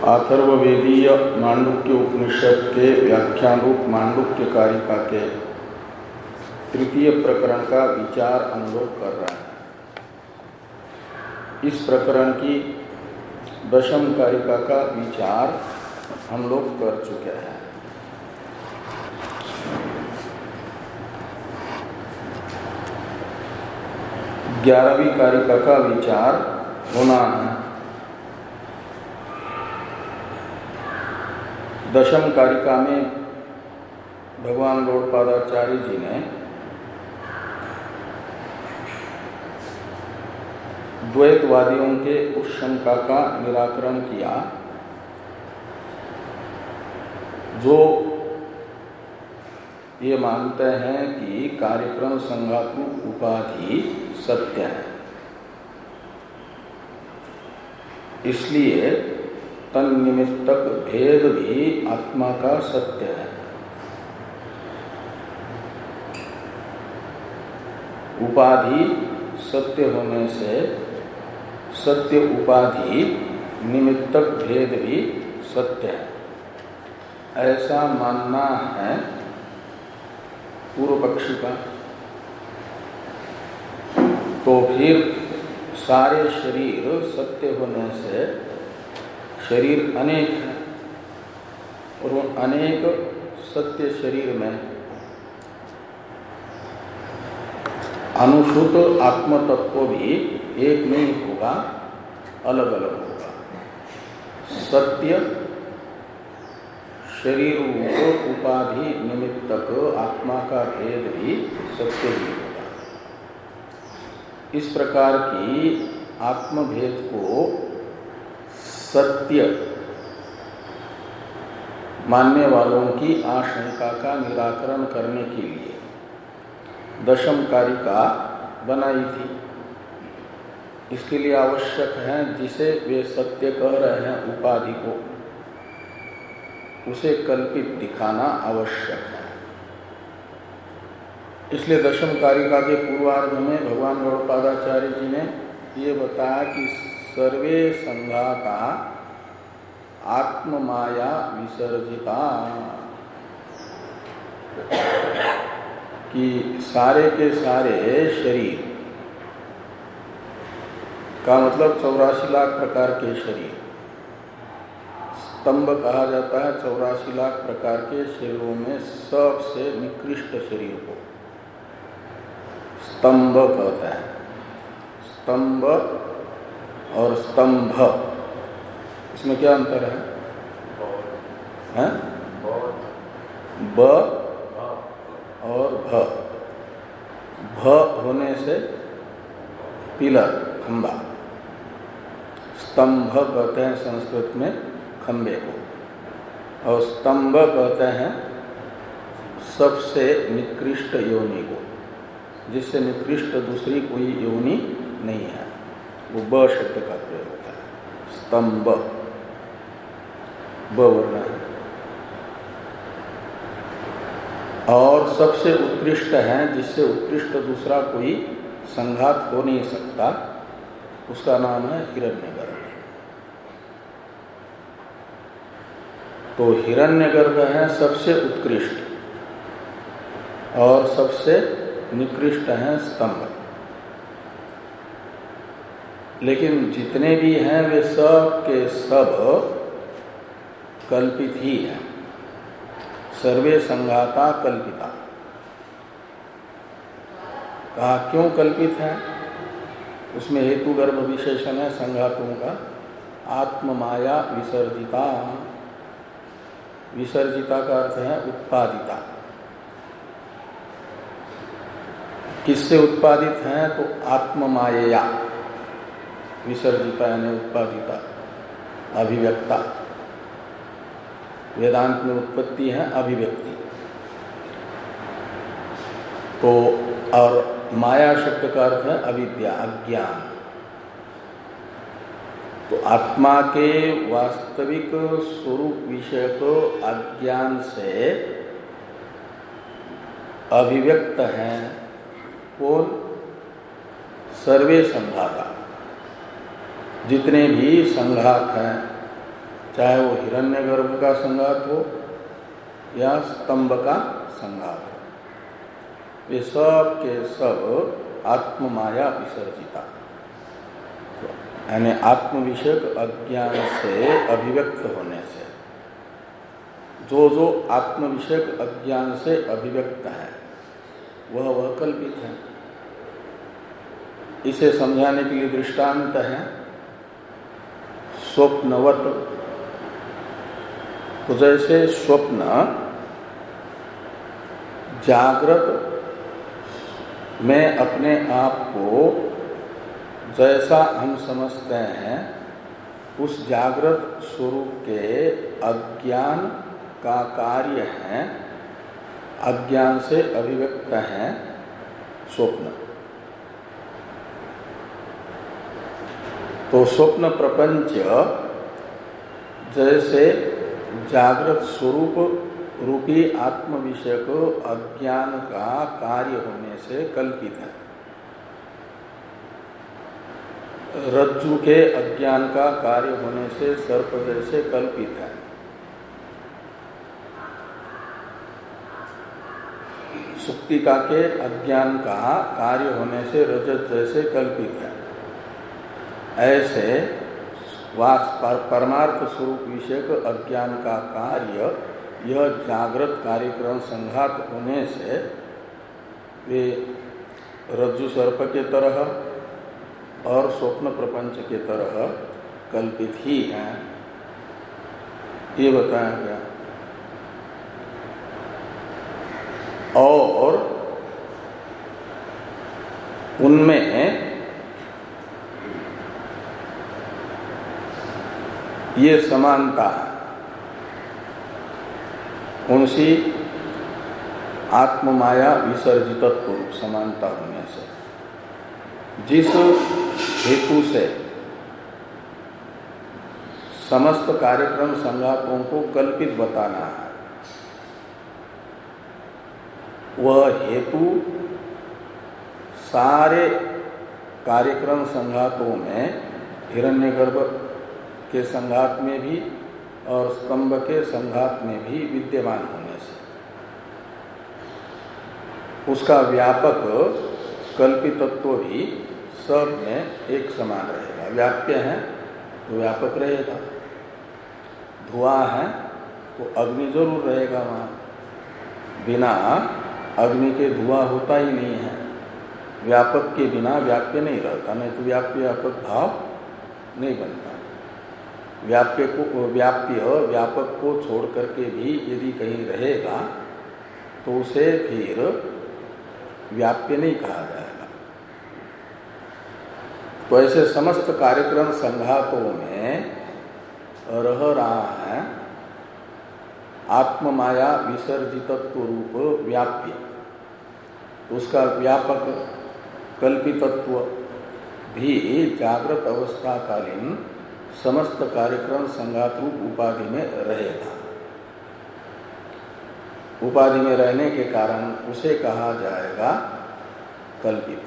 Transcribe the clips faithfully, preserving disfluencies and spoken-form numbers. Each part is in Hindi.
अथर्ववेदीय मांडुक्य उपनिषद के व्याख्यान रूप मांडुक्य कारिका के तृतीय प्रकरण का विचार हम लोग कर रहे हैं। इस प्रकरण की दशम कारिका का विचार हम लोग कर चुके हैं। ग्यारहवीं कारिका का विचार होना है। दशम कारिका में भगवान गौड़पादाचार्य जी ने द्वैतवादियों के उस शंका का निराकरण किया जो ये मानते हैं कि कार्यक्रम संघात्मक उपाधि सत्य है, इसलिए तन्निमित्तक भेद भी आत्मा का सत्य है। उपाधि सत्य होने से सत्य उपाधि निमित्तक भेद भी सत्य है, ऐसा मानना है पूर्व पक्षी का। तो फिर सारे शरीर सत्य होने से शरीर अनेक है और वो अनेक सत्य शरीर में अनुसूत आत्म तत्व भी एक नहीं होगा, अलग अलग होगा। सत्य शरीर उपाधि निमित्तक आत्मा का भेद भी सत्य ही होगा। इस प्रकार की आत्मभेद को सत्य मानने वालों की आशंका का निराकरण करने के लिए दशम कारिका बनाई थी। इसके लिए आवश्यक है जिसे वे सत्य कह रहे हैं उपाधि को, उसे कल्पित दिखाना आवश्यक है। इसलिए दशम कारिका के पूर्वार्ध में भगवान गौड़पादाचार्य जी ने ये बताया कि सर्वे संघाता आत्ममाया विसर्जिता, कि सारे के सारे शरीर का मतलब चौरासी लाख प्रकार के शरीर, स्तंभ कहा जाता है चौरासी लाख प्रकार के शरीरों में सबसे निकृष्ट शरीर को स्तंभ कहते हैं। स्तंभ और स्तंभ, इसमें क्या अंतर है? हैं? ब और भ। भ होने से पिलर, खंबा। स्तंभ कहते हैं संस्कृत में खंबे को, और स्तंभ कहते हैं सबसे निकृष्ट योनि को, जिससे निकृष्ट दूसरी कोई योनि नहीं है। वो ब शब्द का प्रयोग होता है। स्तंभ ब वर्ण है। और सबसे उत्कृष्ट है, जिससे उत्कृष्ट दूसरा कोई संघात हो नहीं सकता, उसका नाम है हिरण्यगर्भ। तो हिरण्यगर्भ है सबसे उत्कृष्ट और सबसे निकृष्ट है स्तंभ। लेकिन जितने भी हैं वे सब के सब कल्पित ही हैं। सर्वे संघाता कल्पिता। कहा क्यों कल्पित है? उसमें हेतु गर्भ विशेषण है संघातों का। आत्ममाया विसर्जिता। विसर्जिता का अर्थ है उत्पादिता। किससे उत्पादित है? तो आत्ममायया विसर्जिता यानी उत्पादिता, अभिव्यक्ता। वेदांत में उत्पत्ति है अभिव्यक्ति। तो और माया शब्द का अर्थ है अविद्या, अज्ञान। तो आत्मा के वास्तविक स्वरूप विषय को अज्ञान से अभिव्यक्त है कौन? सर्वे संघाता। जितने भी संघात हैं चाहे वो हिरण्यगर्भ का संघात हो या स्तंभ का संघात हो, ये सब के सब आत्ममाया विसर्जिता, यानी आत्म विषयक अज्ञान से अभिव्यक्त होने से, जो जो आत्म विषयक अज्ञान से अभिव्यक्त है वह वह कल्पित है। इसे समझाने के लिए दृष्टांत है स्वप्नवत। तो जैसे स्वप्न जागृत में अपने आप को जैसा हम समझते हैं उस जागृत स्वरूप के अज्ञान का कार्य है, अज्ञान से अभिव्यक्त है स्वप्न। तो स्वप्न प्रपंच जैसे जागृत स्वरूप रूपी आत्म विषयक अज्ञान का कार्य होने से कल्पित है, रज्जु के अज्ञान का कार्य होने से सर्प जैसे कल्पित है, सुक्तिका के अज्ञान का कार्य होने से रजत जैसे कल्पित है। ऐसे वास परमार्थ स्वरूप विषयक अज्ञान का कार्य यह जागृत कार्यक्रम संघात होने से वे रज्जु सर्प के तरह और स्वप्न प्रपंच के तरह कल्पित ही हैं, ये बताया गया। और उनमें ये समानता है उनसी आत्ममाया विसर्जितत्व रूप समानता होने से, जिस हेतु से समस्त कार्यक्रम संघातों को कल्पित बताना है, वह हेतु सारे कार्यक्रम संघातों में हिरण्यगर्भ के संघात में भी और स्तंभ के संघात में भी विद्यमान होने से उसका व्यापक कल्पितत्व भी सब में एक समान रहेगा। व्याप्य है तो व्यापक रहेगा, धुआं है तो अग्नि जरूर रहेगा वहाँ, बिना अग्नि के धुआं होता ही नहीं है। व्यापक के बिना व्याप्य नहीं रहता, नहीं तो व्याप्य व्यापक भाव नहीं बनता। व्याप्य को व्याप्य व्यापक को छोड़ करके भी यदि कहीं रहेगा तो उसे फिर व्याप्य नहीं कहा जाएगा। तो ऐसे समस्त कार्यक्रम संघातों में रह रहा है आत्ममाया विसर्जितत्व रूप व्याप्य, उसका व्यापक कल्पितत्व भी जागृत अवस्था कालीन समस्त कार्यक्रम संघात रूप उपाधि में रहेगा। उपाधि में रहने के कारण उसे कहा जाएगा कल्पित,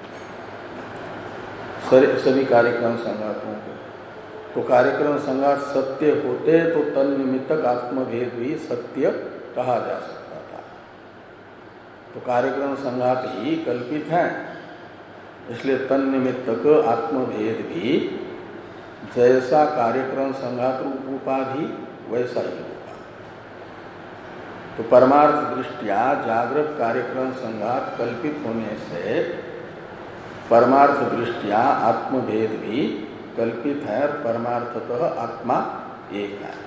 सभी कार्यक्रम संघातों को। तो कार्यक्रम संघात सत्य होते तो तन्निमित्तक आत्मभेद भी सत्य कहा जा सकता था। तो कार्यक्रम संघात ही कल्पित है, इसलिए तन्निमित्तक आत्मभेद भी जैसा कार्यक्रम संघात रूप उपाधि वैसा ही होगा। तो परमार्थ दृष्टिया जागृत कार्यक्रम संघात कल्पित होने से परमार्थ दृष्टिया आत्मभेद भी कल्पित है और परमार्थतः आत्मा एक है।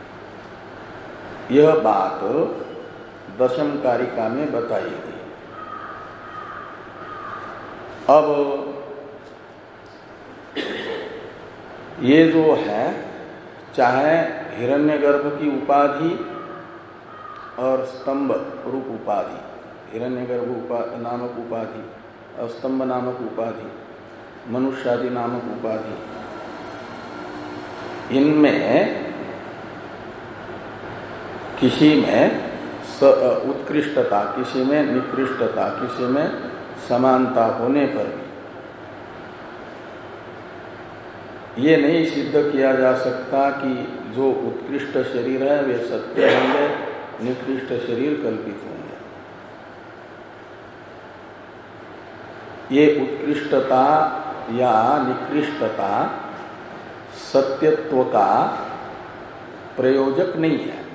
यह बात दशम कारिका में बताई गई। अब ये जो है, चाहे हिरण्यगर्भ की उपाधि और स्तंभ रूप उपाधि, हिरण्यगर्भ उपा, नामक उपाधि और स्तंभ नामक उपाधि, मनुष्यादि नामक उपाधि, इनमें किसी में उत्कृष्टता, किसी में निकृष्टता, किसी में समानता होने पर भी ये नहीं सिद्ध किया जा सकता कि जो उत्कृष्ट शरीर है वे सत्य होंगे, निकृष्ट शरीर कल्पित होंगे। ये उत्कृष्टता या निकृष्टता सत्यत्व का प्रयोजक नहीं है।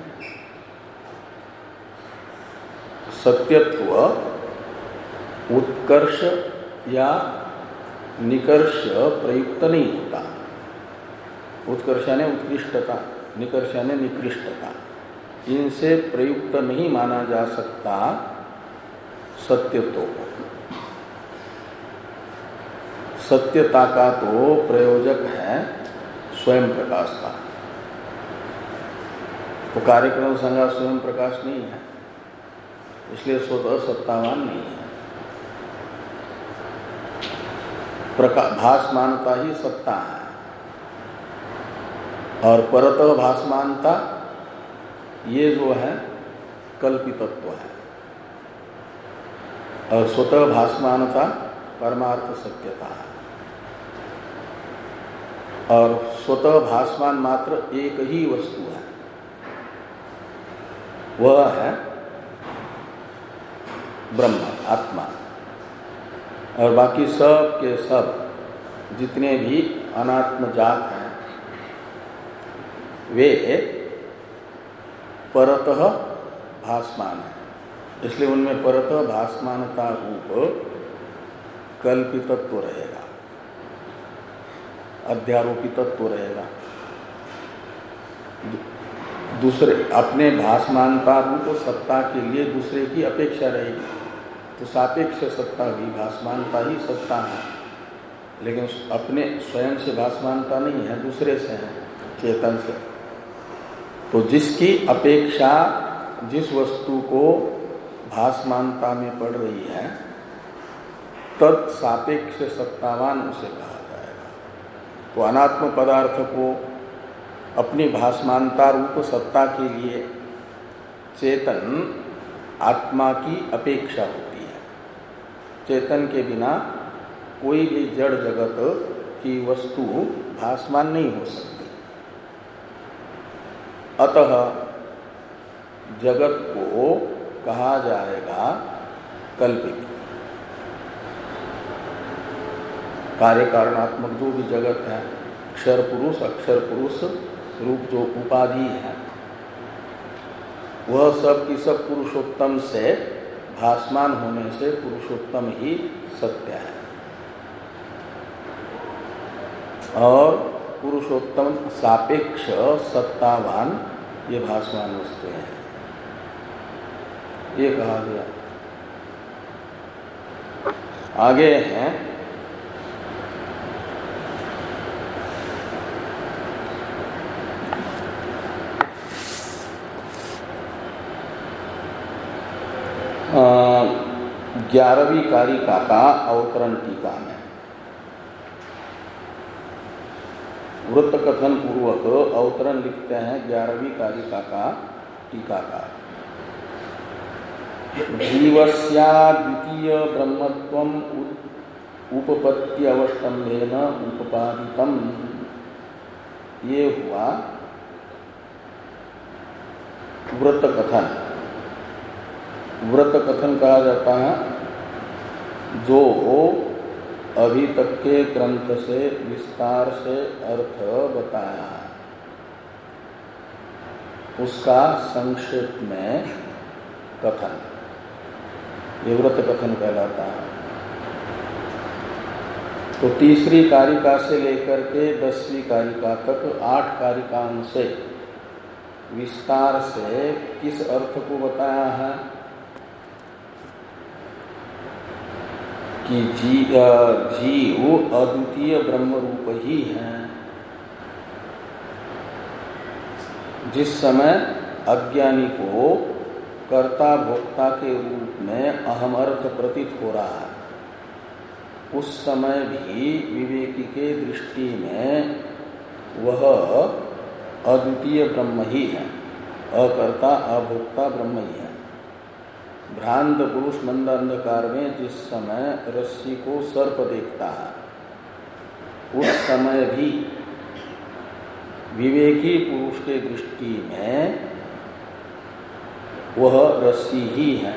सत्यत्व उत्कर्ष या निकर्ष प्रयुक्त नहीं होता। उत्कर्षाने उत्कृष्टता, निकर्षाने निकृष्टता, इनसे प्रयुक्त नहीं माना जा सकता सत्यत्व को। सत्यता का तो प्रयोजक है स्वयं प्रकाश का। तो कार्यक्रम संज्ञा स्वयं प्रकाश नहीं है, इसलिए स्वतः सत्तावान नहीं है। भासमानता ही सत्ता है, और परतः भासमानता ये जो है कल्पितत्व है, और स्वतः भासमानता परमार्थ सत्यता है। और स्वतः भासमान मात्र एक ही वस्तु है, वह है ब्रह्म आत्मा। और बाकी सब के सब जितने भी अनात्म जात हैं वे परतः भासमान है, इसलिए उनमें परतः भासमानता रूप कल्पितत्व रहेगा, अध्यारोपितत्व रहेगा। दूसरे अपने भासमानता रूप सत्ता के लिए दूसरे की अपेक्षा रहेगी, तो सापेक्ष सत्ता भी भासमानता ही सत्ता है, लेकिन अपने स्वयं से भासमानता नहीं है, दूसरे से है, चेतन से। तो जिसकी अपेक्षा जिस वस्तु को भासमानता में पड़ रही है तत्सापेक्ष सत्तावान उसे कहा जाएगा। तो अनात्म पदार्थ को अपनी भासमानता रूप सत्ता के लिए चेतन आत्मा की अपेक्षा होती है। चेतन के बिना कोई भी जड़ जगत की वस्तु भासमान नहीं हो सकती। अतः जगत को कहा जाएगा कल्पित। कार्य कारणात्मक जो भी जगत है, अक्षर पुरुष अक्षर पुरुष रूप जो उपाधि है, वह सब की सब पुरुषोत्तम से भासमान होने से पुरुषोत्तम ही सत्य है, और पुरुषोत्तम सापेक्ष सत्तावान ये भासमान वस्तु है, ये कहा गया। आगे हैं ग्यारहवीं कारिका का अवतरण टीका में वृत्त कथन पूर्वक अवतरण लिखते हैं ग्यारहवीं कारिका का टीकाकार। जीवस्या द्वितीय ब्रह्मत्वम उपपत्ति अवष्टम्भेन उपपादितम, ये हुआ वृत्त कथन। वृत्त कथन कहा जाता है जो अभी तक के ग्रंथ से विस्तार से अर्थ बताया है उसका संक्षेप में कथन, ये व्रत कथन कहलाता है। तो तीसरी कारिका से लेकर के दसवीं कारिका तक आठ कारिकाओं से विस्तार से किस अर्थ को बताया है कि जी जीव अद्वितीय ब्रह्म रूप ही है। जिस समय अज्ञानी को कर्ता भोक्ता के रूप में अहम अर्थ प्रतीत हो रहा है, उस समय भी विवेकी के दृष्टि में वह अद्वितीय ब्रह्म ही है, अकर्ता अभोक्ता ब्रह्म ही है। भ्रांत पुरुष मंद अंधकार में जिस समय रस्सी को सर्प देखता है, उस समय भी विवेकी पुरुष के दृष्टि में वह रस्सी ही है,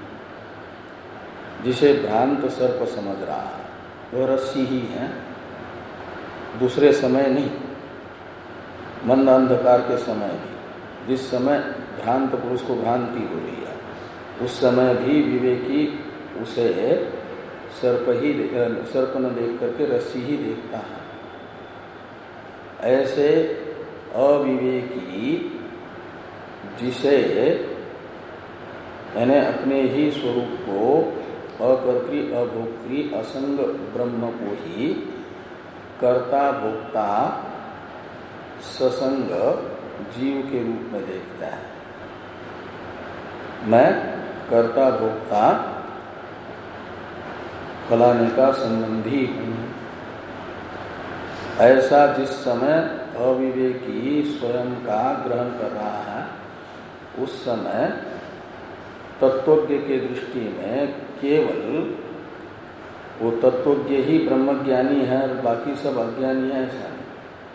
जिसे भ्रांत सर्प समझ रहा है वह रस्सी ही है, दूसरे समय नहीं। मंद अंधकार के समय भी, जिस समय भ्रांत पुरुष को भ्रांति हो रही है, उस समय भी विवेकी उसे सर्प ही सर्प न देख करके रस्सी ही देखता है। ऐसे अविवेकी जिसे यानी अपने ही स्वरूप को अकर्त्री अभोक्त्री असंग ब्रह्म को ही कर्ता भोक्ता ससंग जीव के रूप में देखता है। मैं कर्ता भोक्ता फलाने का संबंधी हूँ, ऐसा जिस समय अविवेकी स्वयं का ग्रहण कर रहा है, उस समय तत्वज्ञ के दृष्टि में केवल वो तत्वज्ञ ही ब्रह्मज्ञानी है और बाकी सब अज्ञानी है, ऐसा नहीं।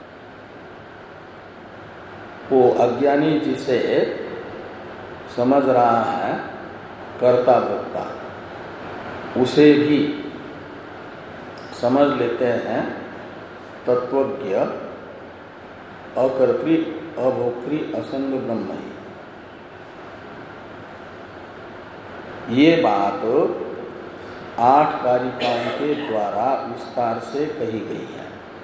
वो अज्ञानी जिसे समझ रहा है कर्ता भोक्ता, उसे भी समझ लेते हैं तत्वज्ञ अकर्त्री अभोक्त्री असंग ब्रह्म ही। ये बात आठ कारिकाओं के द्वारा विस्तार से कही गई है।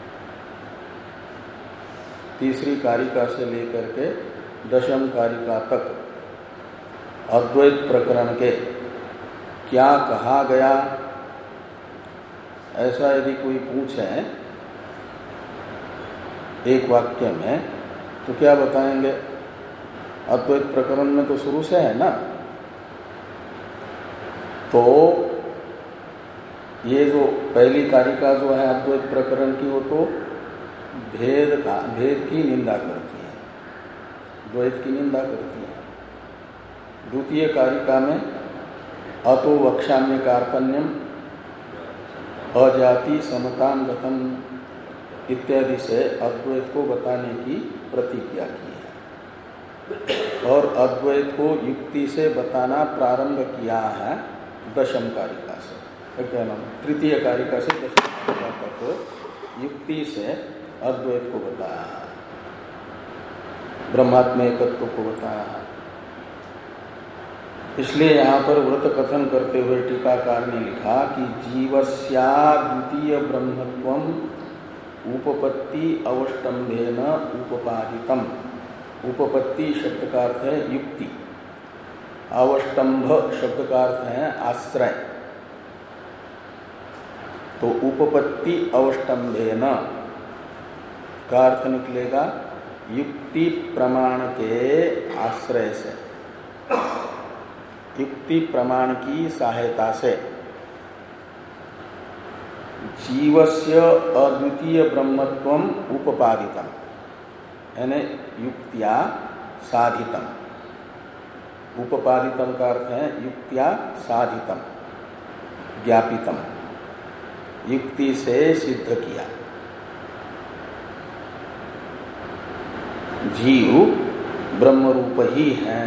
तीसरी कारिका से लेकर के दशम कारिका तक अद्वैत प्रकरण के क्या कहा गया, ऐसा यदि कोई पूछे एक वाक्य में तो क्या बताएंगे? अद्वैत प्रकरण में तो शुरू से है ना, तो ये जो पहली कारिका जो है अद्वैत प्रकरण की, वो तो भेद का भेद की निंदा करती है, द्वैत की निंदा करती है। द्वितीय कारिका में अतो वक्ष्याम्य कार्पण्यम अजाति समताम गतम इत्यादि से अद्वैत को बताने की प्रतिज्ञा की है, और अद्वैत को युक्ति से बताना प्रारंभ किया है दशम कारिका से, क्या नाम तृतीय कारिका से दशम कारिका तक युक्ति से अद्वैत को बताया है, ब्रह्मात्म एकत्व को बताया है। इसलिए यहाँ पर व्रत कथन करते हुए टीकाकार ने लिखा कि जीवस्या द्वितीय ब्रह्मत्वम उपपत्ति अवष्टम्भेन उपपादितम। उपपत्ति शब्द का अर्थ है युक्ति, अवष्टम्भ शब्द का अर्थ है आश्रय। तो उपपत्ति अवष्टम्भेन का अर्थ निकलेगा युक्ति प्रमाण के आश्रय से, युक्ति प्रमाण की सहायता से जीवस्य अद्वितीय ब्रह्मत्वम उपपादितम, यानी युक्त्या साधितम। उपपादितम का अर्थ है युक्त्या साधितम, ज्ञापितम, युक्ति से सिद्ध किया। जीव ब्रह्म रूप ही है,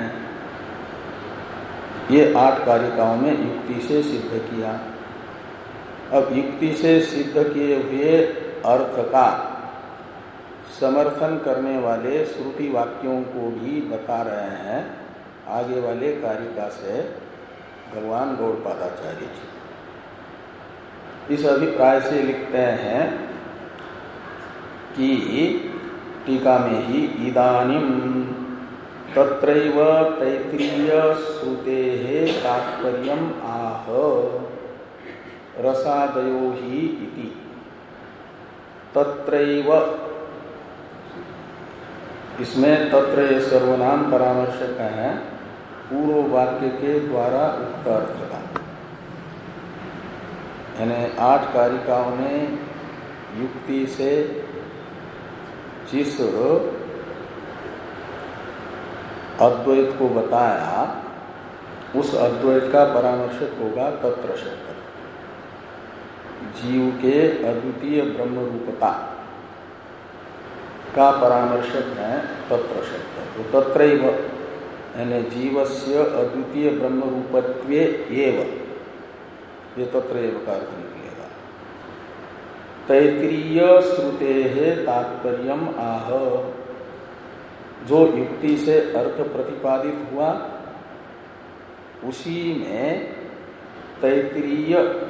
ये आठ कारिकाओं में युक्ति से सिद्ध किया। अब युक्ति से सिद्ध किए हुए अर्थ का समर्थन करने वाले श्रुति वाक्यों को भी बता रहे हैं आगे वाले कारिका से भगवान गौड़पादाचार्य जी। इस अभिप्राय से लिखते हैं कि टीका में ही इदानीम तत्रैव तैत्तिरीय श्रुतेः तात्पर्यम् आह रसादयो हि इति। तत्रैव, इसमें तत्र सर्वनाम परामर्शक है पूर्व वाक्य के द्वारा उक्त अर्थ का, यानी आठ कारिकाओं ने युक्ति से जिस अद्वैत को बताया उस अद्वैत का परामर्शक होगा तत्र शब्द, जीव के अद्वितीय ब्रह्म रूपता का परामर्शक है तत्र शब्द। तो तत्रैव यानी जीवस्य अद्वितीय ब्रह्म रूपत्वे एव, ये तत्रैव का अर्थ निकलेगा। तैत्तिरीय श्रुते तात्पर्यम आह, जो युक्ति से अर्थ प्रतिपादित हुआ उसी में तैत्तिरीय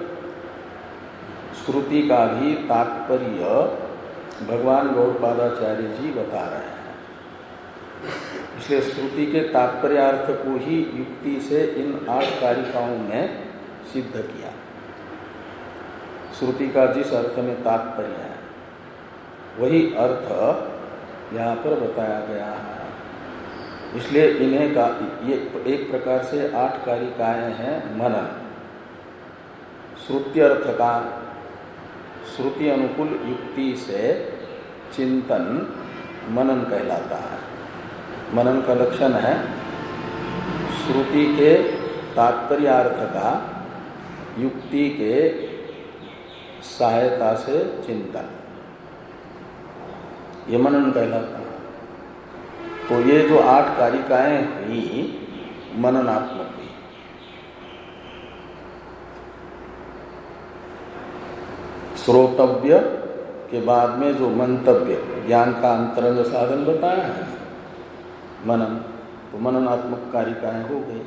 श्रुति का भी तात्पर्य भगवान गौड़पादाचार्य जी बता रहे हैं। इसलिए श्रुति के तात्पर्यार्थ को ही युक्ति से इन आठ कारिकाओं में सिद्ध किया। श्रुति का जिस अर्थ में तात्पर्य है वही अर्थ यहाँ पर बताया गया है। इसलिए इन्हें का ये एक प्रकार से आठ कारिकाएं हैं मनन। श्रुत्यर्थ का श्रुति अनुकूल युक्ति से चिंतन मनन कहलाता है। मनन का लक्षण है श्रुति के तात्पर्यार्थ का युक्ति के सहायता से चिंतन, ये मनन कहलाता है। तो ये जो आठ कारिकाएं हुई मननात्मक हुई। श्रोतव्य के बाद में जो मंतव्य ज्ञान का अंतरंग साधन बताया है मनन, तो मननात्मक कारिकाएं हो गई।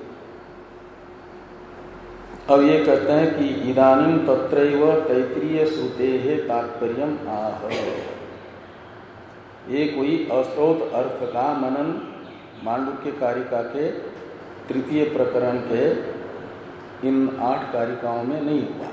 अब ये कहते हैं कि इदानीं तत्रैव तैत्तिरीय श्रुतेः तात्पर्यम आह, ये कोई अश्रोत अर्थ का मनन मांडुक्य कारिका के तृतीय प्रकरण के इन आठ कारिकाओं में नहीं हुआ।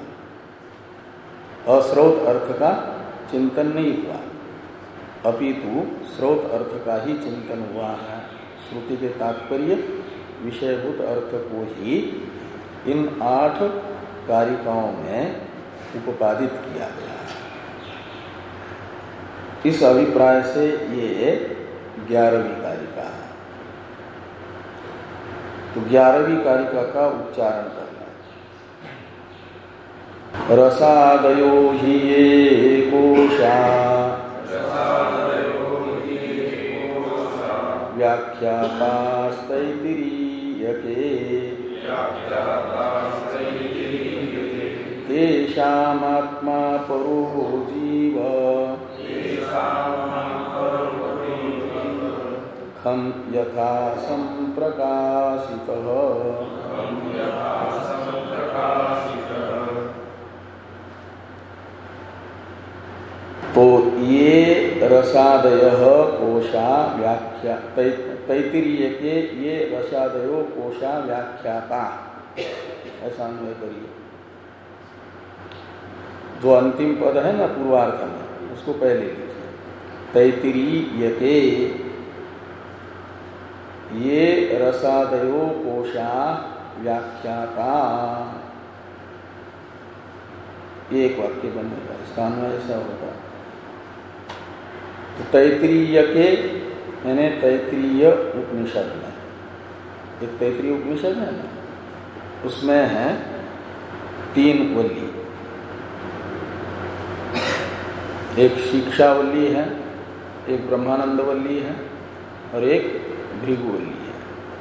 अश्रोत अर्थ का चिंतन नहीं हुआ, अपितु श्रोत अर्थ का ही चिंतन हुआ है। श्रुति के तात्पर्य विषयभूत अर्थ को ही इन आठ कारिकाओं में उपादित किया गया है। इस अभिप्राय से ये ग्यारहवीं कारिका है। तो ग्यारहवीं कारिका का उच्चारण करना। रसादयो हि ये कोशा व्याख्यातास्तैत्तिरीयके तेषामात्मा परो जीव खं यथा संप्रकाशितः। तो ये रसादयः कोशा व्याख्या तैत्तिरीय के ये रसादयो कोशा व्याख्याता, ऐसा अन्वय करिए। जो अंतिम पद है ना पूर्वार्थ में, उसको पहले लिखिए। तैत्तिरीय के ये रसादयो कोशा व्याख्याता, एक वाक्य बनेगा, इसका अन्वय ऐसा होगा। तो तैत्तिरीय के यानी तैत्तिरीय उपनिषद में, एक तैत्तिरीय उपनिषद है ना, उसमें है तीन वल्ली, एक शिक्षावल्ली है, एक ब्रह्मानंद वल्ली है और एक भृगुवल्ली है।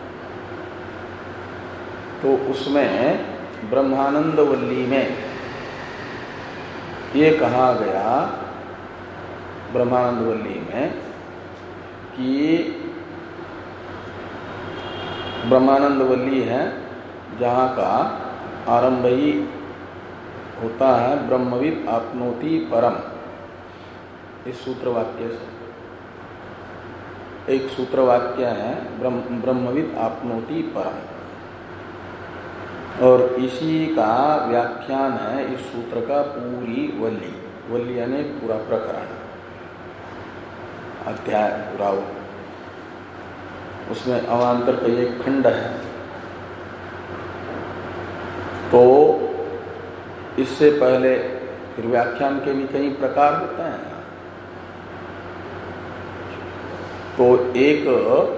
तो उसमें ब्रह्मानंद वल्ली में ये कहा गया, ब्रह्मानंद वल्ली में, कि ब्रह्मानंद वल्ली है जहाँ का आरंभ ही होता है ब्रह्मविद आपनोति परम, इस सूत्र वाक्य से। एक सूत्र वाक्य है ब्रह्म ब्रह्मविद आपनोति परम, और इसी का व्याख्यान है इस सूत्र का पूरी वल्ली। वल्ली यानी पूरा प्रकरण, अध्याय पूरा, उसमें अवान्तर का एक खंड है। तो इससे पहले फिर व्याख्यान के भी कई प्रकार होते हैं। तो एक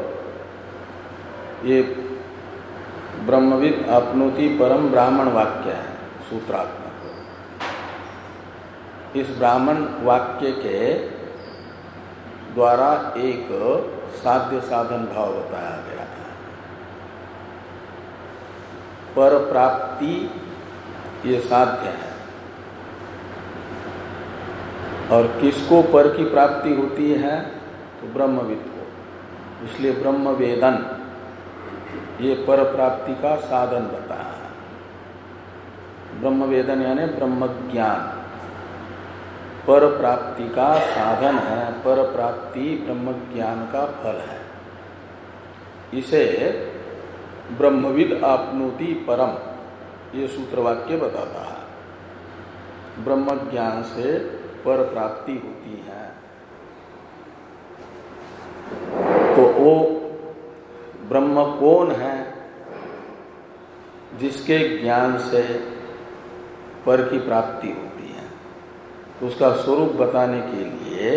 ये ब्रह्मविद आपनोति परम ब्राह्मण वाक्य है सूत्रात्मक। इस ब्राह्मण वाक्य के द्वारा एक साध्य साधन भाव बताया गया है। पर प्राप्ति ये साध्य है, और किसको पर की प्राप्ति होती है? तो ब्रह्मविद को। इसलिए ब्रह्म वेदन ये पर प्राप्ति का साधन बताया है। ब्रह्म वेदन यानी ब्रह्म ज्ञान पर प्राप्ति का साधन है, पर प्राप्ति ब्रह्म ज्ञान का फल है। इसे ब्रह्मविद आपनोति परम ये सूत्र वाक्य बताता है। ब्रह्म ज्ञान से पर प्राप्ति होती है। तो वो ब्रह्म कौन है जिसके ज्ञान से पर की प्राप्ति होती है? तो उसका स्वरूप बताने के लिए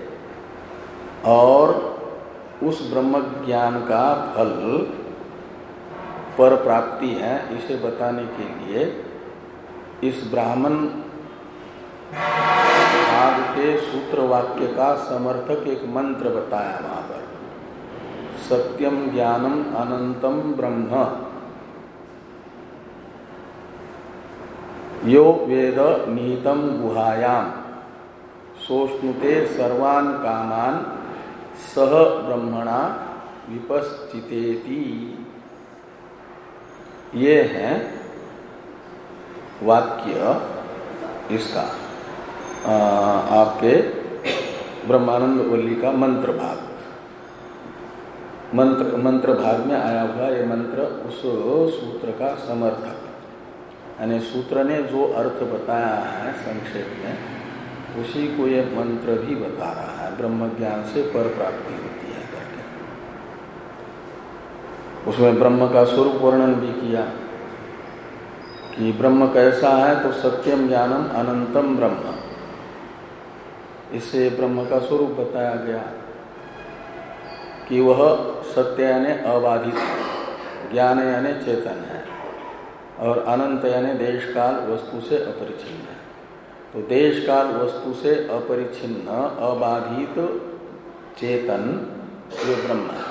और उस ब्रह्म ज्ञान का फल पर प्राप्ति है, इसे बताने के लिए इस ब्राह्मण भाग के सूत्र वाक्य का समर्थक एक मंत्र बताया वहां पर। सत्यम ज्ञानम अनंतम ब्रह्म यो वेद निहितम गुहायाम सोष्णुते सर्वान् कामान सह ब्रह्मणा विपश्चितेति। ये है वाक्य इसका आ, आपके ब्रह्मानंद वल्ली का मंत्र भाग। मंत्र मंत्र भाग में आया हुआ ये मंत्र उस सूत्र का समर्थक, यानी सूत्र ने जो अर्थ बताया है संक्षेप में, उसी को ये मंत्र भी बता रहा है। ब्रह्म ज्ञान से पर प्राप्ति होती है करके उसमें ब्रह्म का स्वरूप वर्णन भी किया कि ब्रह्म कैसा है। तो सत्यम ज्ञानम अनंतम ब्रह्म, इससे ब्रह्म का स्वरूप बताया गया कि वह सत्य यानी अबाधित, ज्ञान यानी चेतन है, और अनंत यानी देश काल वस्तु से अपरिच्छिन्न है। तो देश काल वस्तु से अपरिच्छिन्न अबाधित चेतन ये ब्रह्म है,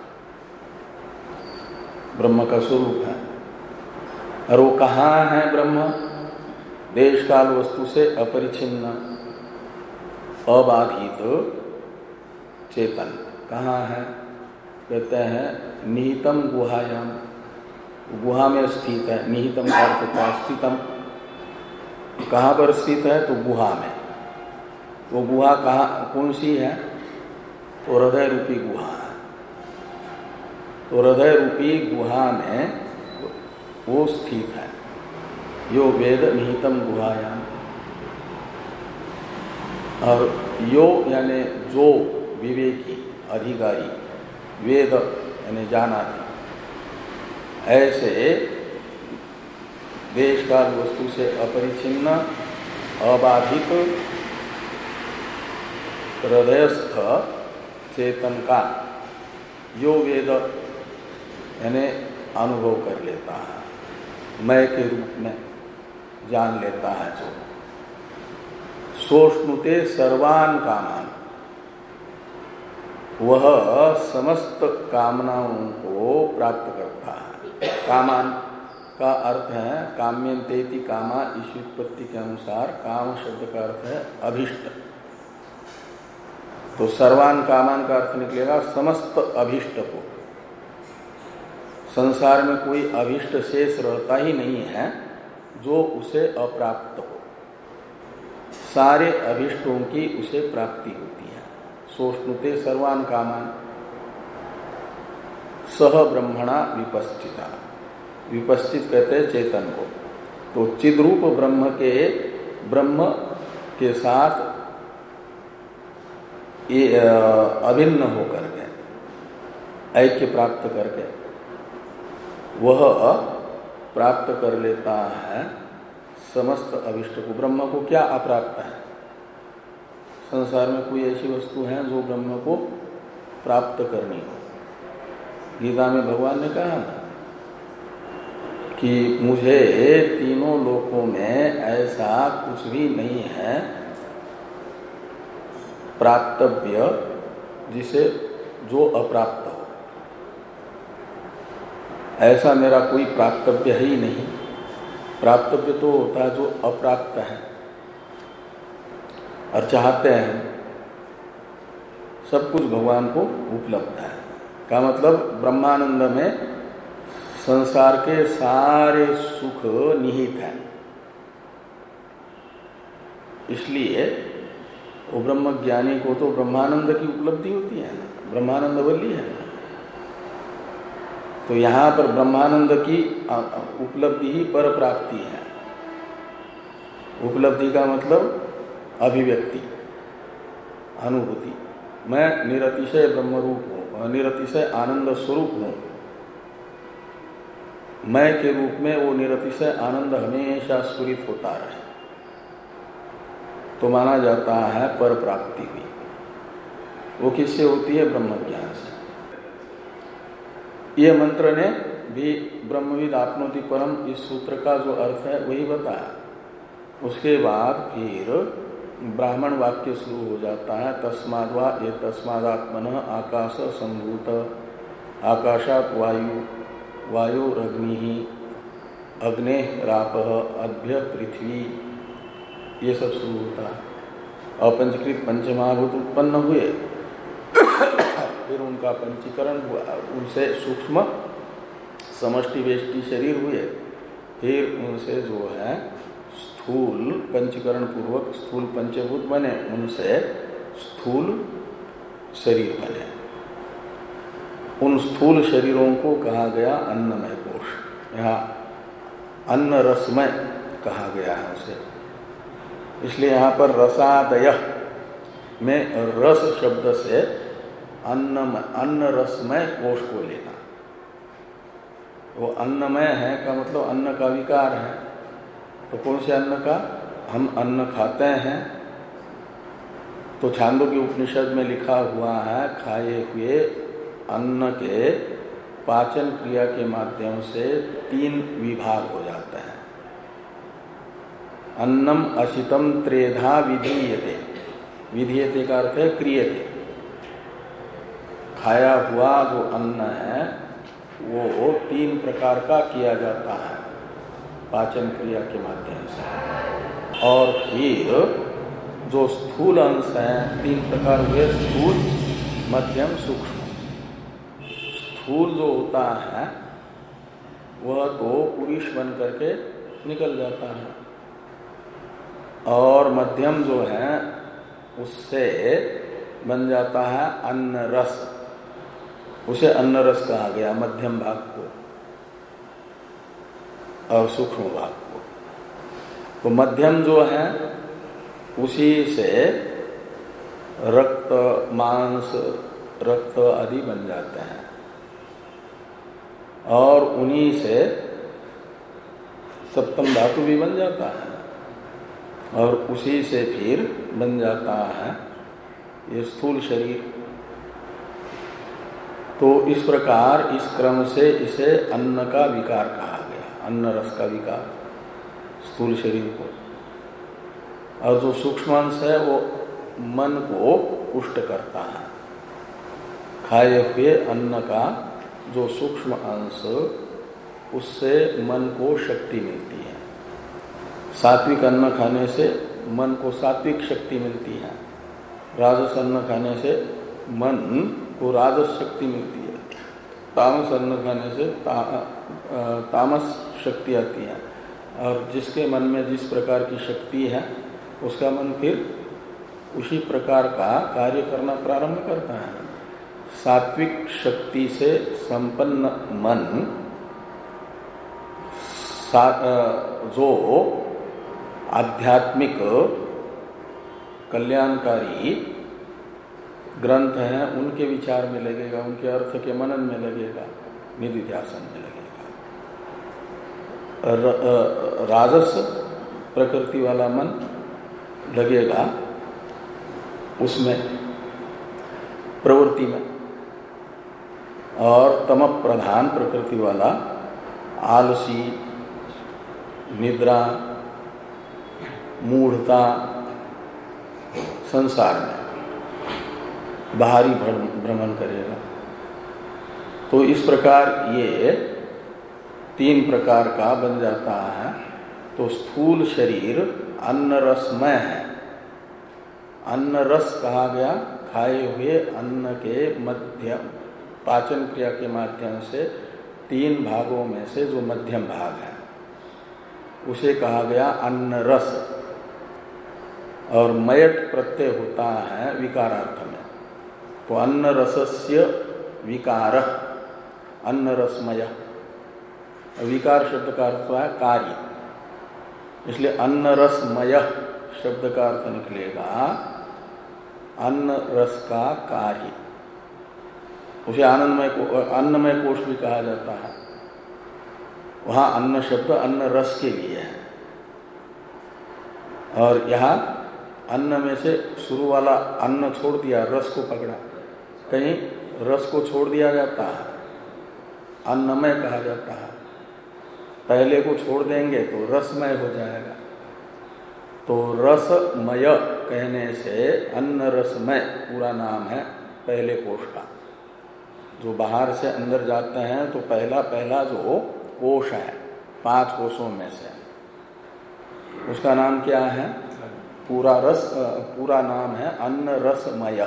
ब्रह्म का स्वरूप है। और वो कहाँ है ब्रह्म? देश काल वस्तु से अपरिच्छिन्न अबाधित चेतन कहाँ है? कहते हैं निहितम गुहायाम, गुहा में स्थित है। निहितम का अर्थ होता है स्थितम। कहाँ पर स्थित है? तो गुहा में। वो गुहा कहाँ कौन सी है? तो हृदय रूपी गुहा है। तो हृदय रूपी गुहा में वो स्थित है। यो वेद निहितम गुहायाम, और यो यानी जो विवेकी अधिकारी, वेद यानी जानाती, ऐसे देश काल वस्तु से अपरिच्छिन्न अबाधित हृदयस्थ चेतन का यो वेद यानी अनुभव कर लेता है, मैं के रूप में जान लेता है। जो सोष्णुते सर्वान् कामान, वह समस्त कामनाओं को प्राप्त करता है। कामान का अर्थ है काम्यन्तेति कामा, इस उत्पत्ति के अनुसार काम शब्द का अर्थ है अभिष्ट। तो सर्वान् कामान का अर्थ निकलेगा समस्त अभिष्ट को। संसार में कोई अभिष्ट शेष रहता ही नहीं है जो उसे अप्राप्त हो। सारे अभिष्टों की उसे प्राप्ति होती है। सोष्णुते सर्वान् कामान सह ब्रह्मणा विपश्चिता, विपश्चित कहते हैं चेतन को। तो चिद्रूप ब्रह्म के ब्रह्म के साथ ये अभिन्न होकर के ऐक्य प्राप्त करके वह प्राप्त कर लेता है समस्त अभिष्ट को। ब्रह्म को क्या अप्राप्त है? संसार में कोई ऐसी वस्तु है जो ब्रह्म को प्राप्त करनी हो? गीता में भगवान ने कहा ना कि मुझे तीनों लोकों में ऐसा कुछ भी नहीं है प्राप्तव्य जिसे जो अप्राप्त हो। ऐसा मेरा कोई प्राप्तव्य है ही नहीं। प्राप्तव्य तो होता है जो अप्राप्त है और चाहते हैं। सब कुछ भगवान को उपलब्ध है का मतलब ब्रह्मानंद में संसार के सारे सुख निहित हैं। इसलिए वो ब्रह्म ज्ञानी को तो ब्रह्मानंद की उपलब्धि होती है ना, ब्रह्मानंद वल्ली है ना। तो यहाँ पर ब्रह्मानंद की उपलब्धि ही पर प्राप्ति है। उपलब्धि का मतलब अभिव्यक्ति, अनुभूति। मैं निरतिशय ब्रह्मरूप हूँ, निरतिशय आनंद स्वरूप हूँ। मैं के रूप में वो निरतिशय आनंद हमेशा स्फुरित होता रहे तो माना जाता है पर प्राप्ति हुई। वो किससे होती है? ब्रह्म ज्ञान से। ये मंत्र ने भी ब्रह्मविद आपनोति परम इस सूत्र का जो अर्थ है वही बताया। उसके बाद फिर ब्राह्मण वाक्य शुरू हो जाता है। तस्माद्वा ये तस्मादात्मनः आकाश संभूत, आकाशात वायु, वायुरग्नि, अग्ने रापः, अभ्य पृथ्वी, ये सब शुरू होता है। अपंचीकृत पंचमहाभूत उत्पन्न हुए, फिर उनका पंचीकरण हुआ, उनसे सूक्ष्म समष्टि वेष्टि शरीर हुए, फिर उनसे जो है स्थूल पंचीकरण पूर्वक स्थूल पंचभूत बने, उनसे स्थूल शरीर बने। उन स्थूल शरीरों को कहा गया अन्नमय कोश। यहाँ अन्न रसमय कहा गया है उसे। इसलिए यहाँ पर रसादय में रस शब्द से अन्न अन्न रसमय कोश को लेना। वो अन्नमय है का मतलब अन्न का विकार है। तो कौन से अन्न का? हम अन्न खाते हैं तो छांदोग्य उपनिषद में लिखा हुआ है, खाए हुए अन्न के पाचन क्रिया के माध्यम से तीन विभाग हो जाते हैं। अन्नम अशितम त्रेधा विधीयते। विधीयते का अर्थ है क्रियते। खाया हुआ जो अन्न है वो तीन प्रकार का किया जाता है पाचन क्रिया के माध्यम से। और फिर जो स्थूल अंश है तीन प्रकार हुए, स्थूल, मध्यम, सूक्ष्म। स्थूल जो होता है वह तो पुरुष बन करके निकल जाता है, और मध्यम जो है उससे बन जाता है अन्न रस। उसे अन्न रस कहा गया मध्यम भाग को और सूक्ष्म भाग को। तो मध्यम जो है उसी से रक्त, मांस, रक्त आदि बन जाते हैं, और उन्हीं से सप्तम धातु भी बन जाता है, और उसी से फिर बन जाता है ये स्थूल शरीर। तो इस प्रकार इस क्रम से इसे अन्न का विकार कहा गया, अन्न रस का विकार स्थूल शरीर को। और जो सूक्ष्म अंश है वो मन को पुष्ट करता है। खाए हुए अन्न का जो सूक्ष्म अंश, उससे मन को शक्ति मिलती है। सात्विक अन्न खाने से मन को सात्विक शक्ति मिलती है, राजस अन्न खाने से मन को राजस शक्ति मिलती है, तामस अन्न खाने से ता, तामस शक्ति आती है। और जिसके मन में जिस प्रकार की शक्ति है उसका मन फिर उसी प्रकार का कार्य करना प्रारंभ करता है। सात्विक शक्ति से संपन्न मन जो आध्यात्मिक कल्याणकारी ग्रंथ हैं उनके विचार में लगेगा, उनके अर्थ के मनन में लगेगा, निधिध्यासन में लगेगा। राजस प्रकृति वाला मन लगेगा उसमें, प्रवृत्ति में, और तम प्रधान प्रकृति वाला आलसी, निद्रा, मूढ़ता, संसार में बाहरी भ्रमण करेगा। तो इस प्रकार ये तीन प्रकार का बन जाता है। तो स्थूल शरीर अन्न रसमय है। अन्न रस कहा गया खाए हुए अन्न के मध्य पाचन क्रिया के माध्यम से तीन भागों में से जो मध्यम भाग है उसे कहा गया अन्न रस। और मयट प्रत्यय होता है विकारार्थ में। तो अन्न रसस्य विकार अन्न रसमय। विकार शब्द का अर्थ है कार्य, इसलिए अन्न रसमय शब्द का अर्थ निकलेगा अन्न रस का कार्य। उसे आनंदमय को अन्नमय कोश भी कहा जाता है। वहाँ अन्न शब्द अन्न रस के लिए है। और यहाँ अन्न में से शुरू वाला अन्न छोड़ दिया, रस को पकड़ा। कहीं रस को छोड़ दिया जाता है, अन्नमय कहा जाता है। पहले को छोड़ देंगे तो रसमय हो जाएगा। तो रसमय कहने से अन्न रसमय पूरा नाम है पहले कोश का। जो बाहर से अंदर जाते हैं तो पहला पहला जो कोश है पांच कोशों में से, उसका नाम क्या है? पूरा रस पूरा नाम है अन्न रसमय।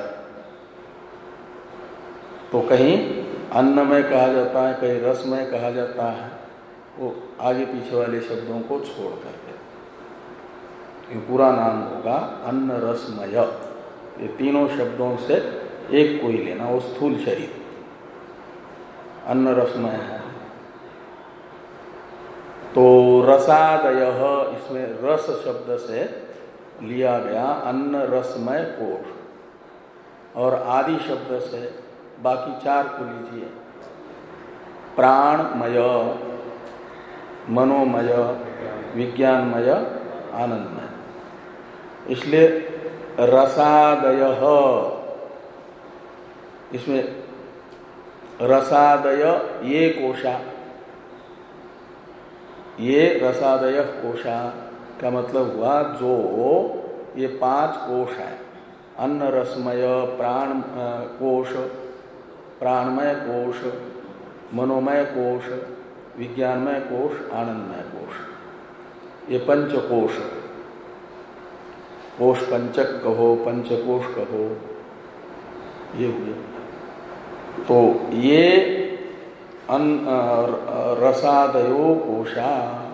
तो कहीं अन्नमय कहा जाता है, कहीं रसमय कहा जाता है। वो आगे पीछे वाले शब्दों को छोड़ करके ये पूरा नाम होगा अन्न रसमय। ये तीनों शब्दों से एक को ही लेना, वो स्थूल शरीर अन्न रसमय है। तो रसादय, इसमें रस शब्द से लिया गया अन्न रसमय कोश। और आदि शब्द से बाकी चार को लीजिए, प्राणमय, मनोमय, विज्ञानमय, आनंदमय। इसलिए रसादय, इसमें रसादय ये कोशा, ये रसादय कोशा का मतलब हुआ जो ये पांच कोश है, अन्न रसमय, प्राण कोश, प्राणमय कोश, मनोमय कोश, विज्ञानमय कोश, आनंदमय कोश। ये पंचकोश, कोश पंचक कहो, पंचकोश कहो, ये हुए। तो ये रसादयो कोशा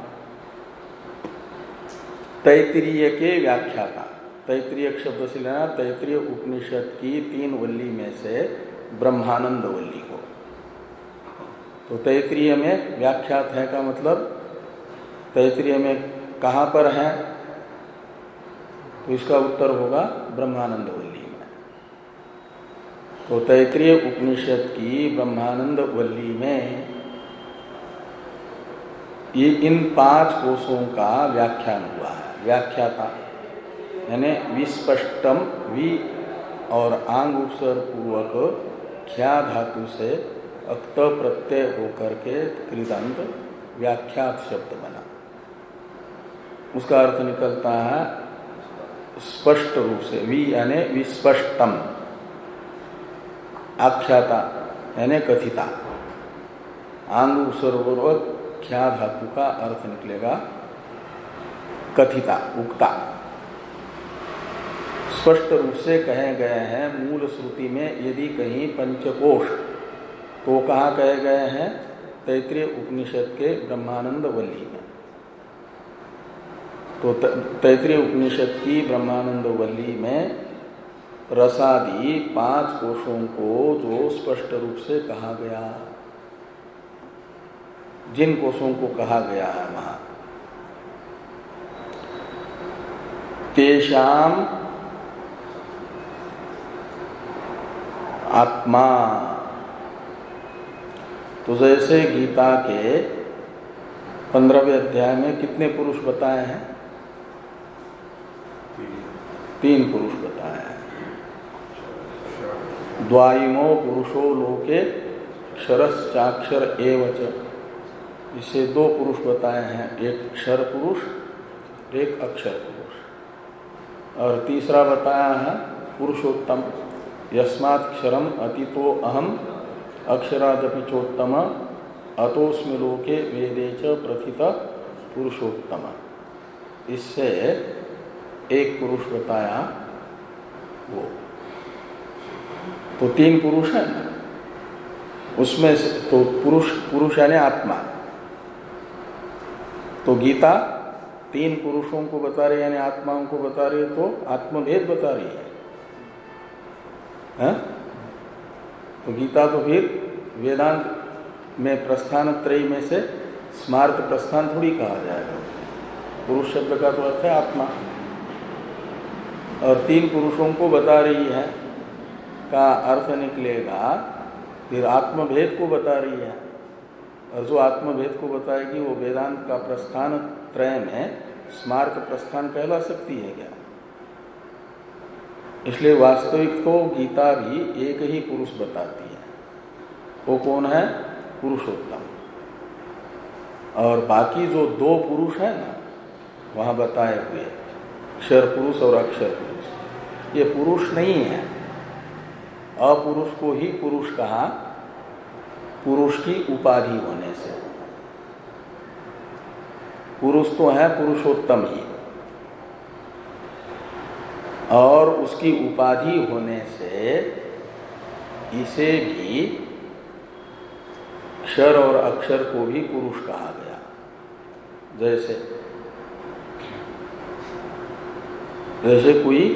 तैत्तिरीय के व्याख्याता। तैत्तिरीय शब्द से लेना तैत्तिरीय उपनिषद की तीन वल्ली में से ब्रह्मानंद वल्ली को। तो तैत्तिरीय में व्याख्यात है का मतलब तैत्तिरीय में कहाँ पर है? तो इसका उत्तर होगा ब्रह्मानंद वल्ली में। तो तैत्तिरीय उपनिषद की ब्रह्मानंद वल्ली में ये इन पांच कोशों का व्याख्यान हुआ है। व्याख्याता यानी विस्पष्टम, वि और आंग उपसर्ग पूर्वक ख्या धातु से अक्त प्रत्यय होकर के कृदंत व्याख्यात शब्द बना। उसका अर्थ निकलता है स्पष्ट रूप से, वि यानी विस्पष्टम, आख्याता यानी कथिता, आंग उपसर्ग पूर्वक ख्या धातु का अर्थ निकलेगा कथिता, उक्ता। स्पष्ट रूप से कहे गए हैं मूल श्रुति में। यदि कहीं पंचकोश तो कहाँ कहे गए हैं? तैत्तिरीय उपनिषद के ब्रह्मानंद वल्ली में। तो तैत्तिरीय उपनिषद की ब्रह्मानंद वल्ली में रसादि पांच कोशों को जो स्पष्ट रूप से कहा गया, जिन कोशों को कहा गया है वहां, तेषाम आत्मा। तो जैसे गीता के पंद्रहवें अध्याय में कितने पुरुष बताए हैं? तीन पुरुष बताए हैं। द्वाइमो पुरुषो लोके क्षरस चाक्षर एवच, इसे दो पुरुष बताए हैं, एक क्षर पुरुष, एक अक्षर पुरुष। और तीसरा बताया है पुरुषोत्तम, यस्मात्क्षरम अतितो अहम अक्षरादपि चोत्तम अतोस्मि लोके वेदे च प्रथित पुरुषोत्तम। इससे एक पुरुष बताया वो, तो तीन पुरुष है ना, उसमें से तो पुरुष पुरुष यानी आत्मा। तो गीता तीन पुरुषों को बता रही, यानी आत्माओं को बता रही है, तो आत्मभेद बता रही है, है? तो गीता तो फिर वेदांत में प्रस्थान त्रयी में से स्मार्त प्रस्थान थोड़ी कहा जाएगा। पुरुष शब्द का तो अर्थ है आत्मा, और तीन पुरुषों को बता रही है का अर्थ निकलेगा फिर आत्मभेद को बता रही है। और जो आत्मभेद को बताएगी वो वेदांत का प्रस्थान त्रय में स्मार्त प्रस्थान कहला सकती है क्या? इसलिए वास्तविक तो गीता भी एक ही पुरुष बताती है, वो कौन है? पुरुषोत्तम। और बाकी जो दो पुरुष है ना वहाँ बताए हुए क्षर पुरुष और अक्षर पुरुष, ये पुरुष नहीं है। अपुरुष को ही पुरुष कहा, पुरुष की उपाधि होने से। पुरुष तो है पुरुषोत्तम ही, और उसकी उपाधि होने से इसे भी क्षर और अक्षर को भी पुरुष कहा गया। जैसे जैसे कोई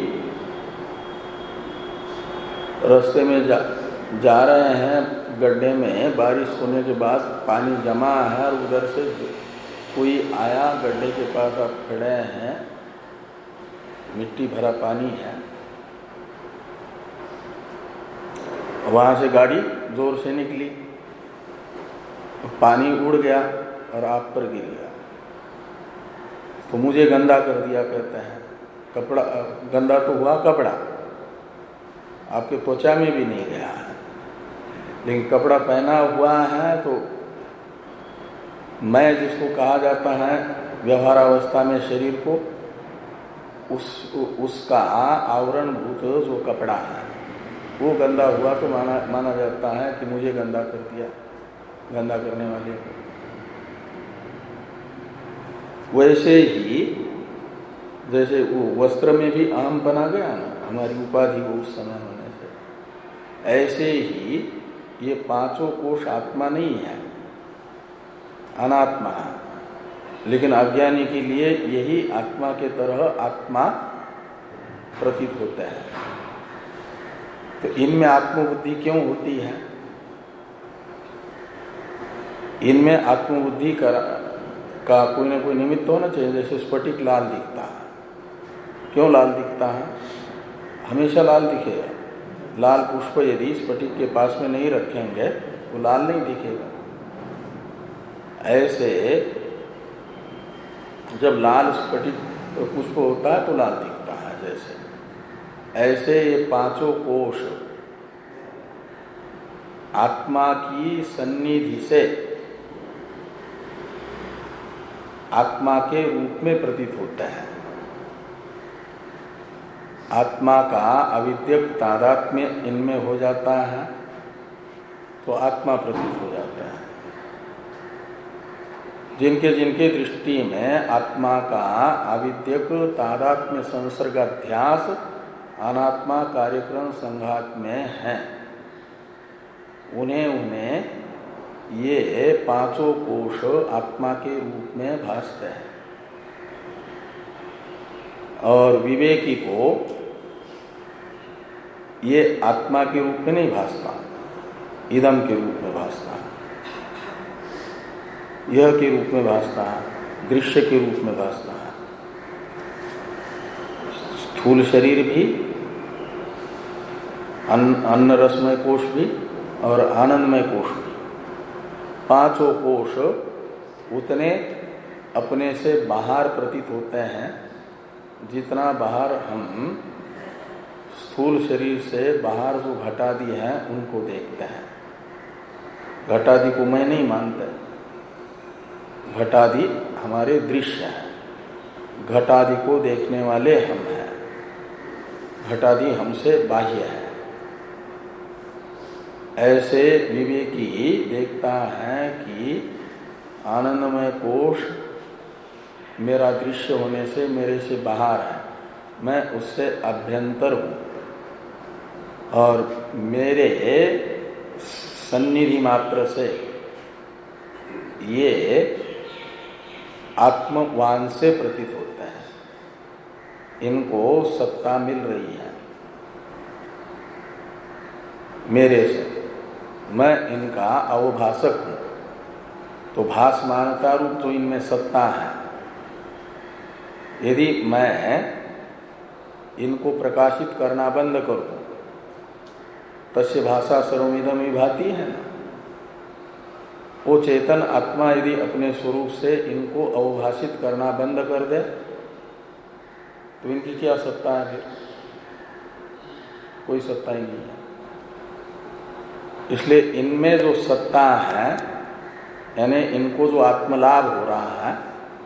रास्ते में जा, जा रहे हैं, गड्ढे में बारिश होने के बाद पानी जमा है और उधर से कोई आया, गड्ढे के पास आप खड़े हैं, मिट्टी भरा पानी है, वहाँ से गाड़ी जोर से निकली, पानी उड़ गया और आप पर गिर गया, तो मुझे गंदा कर दिया कहते हैं। कपड़ा गंदा तो हुआ कपड़ा, आपके त्वचा में भी नहीं गया है, लेकिन कपड़ा पहना हुआ है तो मैं जिसको कहा जाता है व्यवहारावस्था में शरीर को, उस उसका आवरणभूत जो कपड़ा है वो गंदा हुआ तो माना माना जाता है कि मुझे गंदा कर दिया, गंदा करने वाले को। वैसे ही जैसे वो वस्त्र में भी अहम बना गया ना, हमारी उपाधि वो उस समय होने से, ऐसे ही ये पांचों कोश आत्मा नहीं है, अनात्मा है। लेकिन अज्ञानी के लिए यही आत्मा के तरह आत्मा प्रतीत होते हैं। तो इनमें आत्मबुद्धि क्यों होती है? इनमें आत्मबुद्धि का, का कोई ना कोई निमित्त होना चाहिए। जैसे स्फटिक लाल दिखता है, क्यों लाल दिखता है? हमेशा लाल दिखेगा। लाल पुष्प यदि स्फटिक के पास में नहीं रखेंगे तो लाल नहीं दिखेगा। ऐसे जब लाल स्फटिक पुष्प होता है तो लाल दिखता है। जैसे ऐसे ये पांचों कोश आत्मा की सन्निधि से आत्मा के रूप में प्रतीत होते हैं। आत्मा का अविद्यक तादात्म्य इनमें हो जाता है तो आत्मा प्रतीत हो जाते हैं। जिनके जिनके दृष्टि में आत्मा का अविद्यक तादात्म्य संसर्गाध्यास अनात्मा कार्यक्रम संघात में है, उन्हें उन्हें ये पांचों कोश आत्मा के रूप में भासते हैं। और विवेकी को ये आत्मा के रूप में नहीं भासता, इदम के रूप में भासता है, यह के रूप में भासता है, दृश्य के रूप में भासता है। स्थूल शरीर भी, अन्न अन्न रसमय कोश भी और आनंदमय कोश भी, पांचों कोश उतने अपने से बाहर प्रतीत होते हैं जितना बाहर हम स्थूल शरीर से बाहर जो घटादि हैं उनको देखते हैं। घटादि को मैं नहीं मानता, घटादि हमारे दृश्य हैं, घटादि को देखने वाले हम हैं, घटादि हमसे बाह्य है। ऐसे विवेकी देखता है कि आनंदमय कोश मेरा दृश्य होने से मेरे से बाहर है, मैं उससे अभ्यंतर हूँ और मेरे सन्निधि मात्र से ये आत्मवान से प्रतीत होते हैं, इनको सत्ता मिल रही है मेरे से, मैं इनका अवभासक हूँ। तो भासमानता रूप तो इनमें सत्ता है। यदि मैं इनको प्रकाशित करना बंद कर दूं, तस्य भाषा सर्वमिदं विभाति है ना। वो चेतन आत्मा यदि अपने स्वरूप से इनको अवभाषित करना बंद कर दे तो इनकी क्या सत्ता है? फिर कोई सत्ता ही नहीं है। इसलिए इनमें जो सत्ता है, यानी इनको जो आत्मलाभ हो रहा है,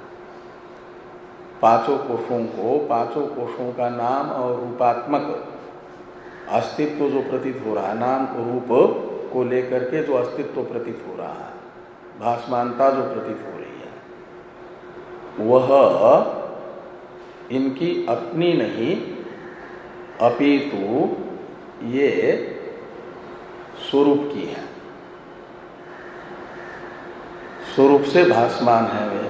पांचों कोशों को, पांचों कोशों का नाम और रूपात्मक अस्तित्व जो प्रतीत हो रहा है, नाम रूप को लेकर के जो अस्तित्व प्रतीत हो रहा है, भासमानता जो प्रतीत हो रही है, वह इनकी अपनी नहीं अपितु ये स्वरूप की है, स्वरूप से भासमान है वे।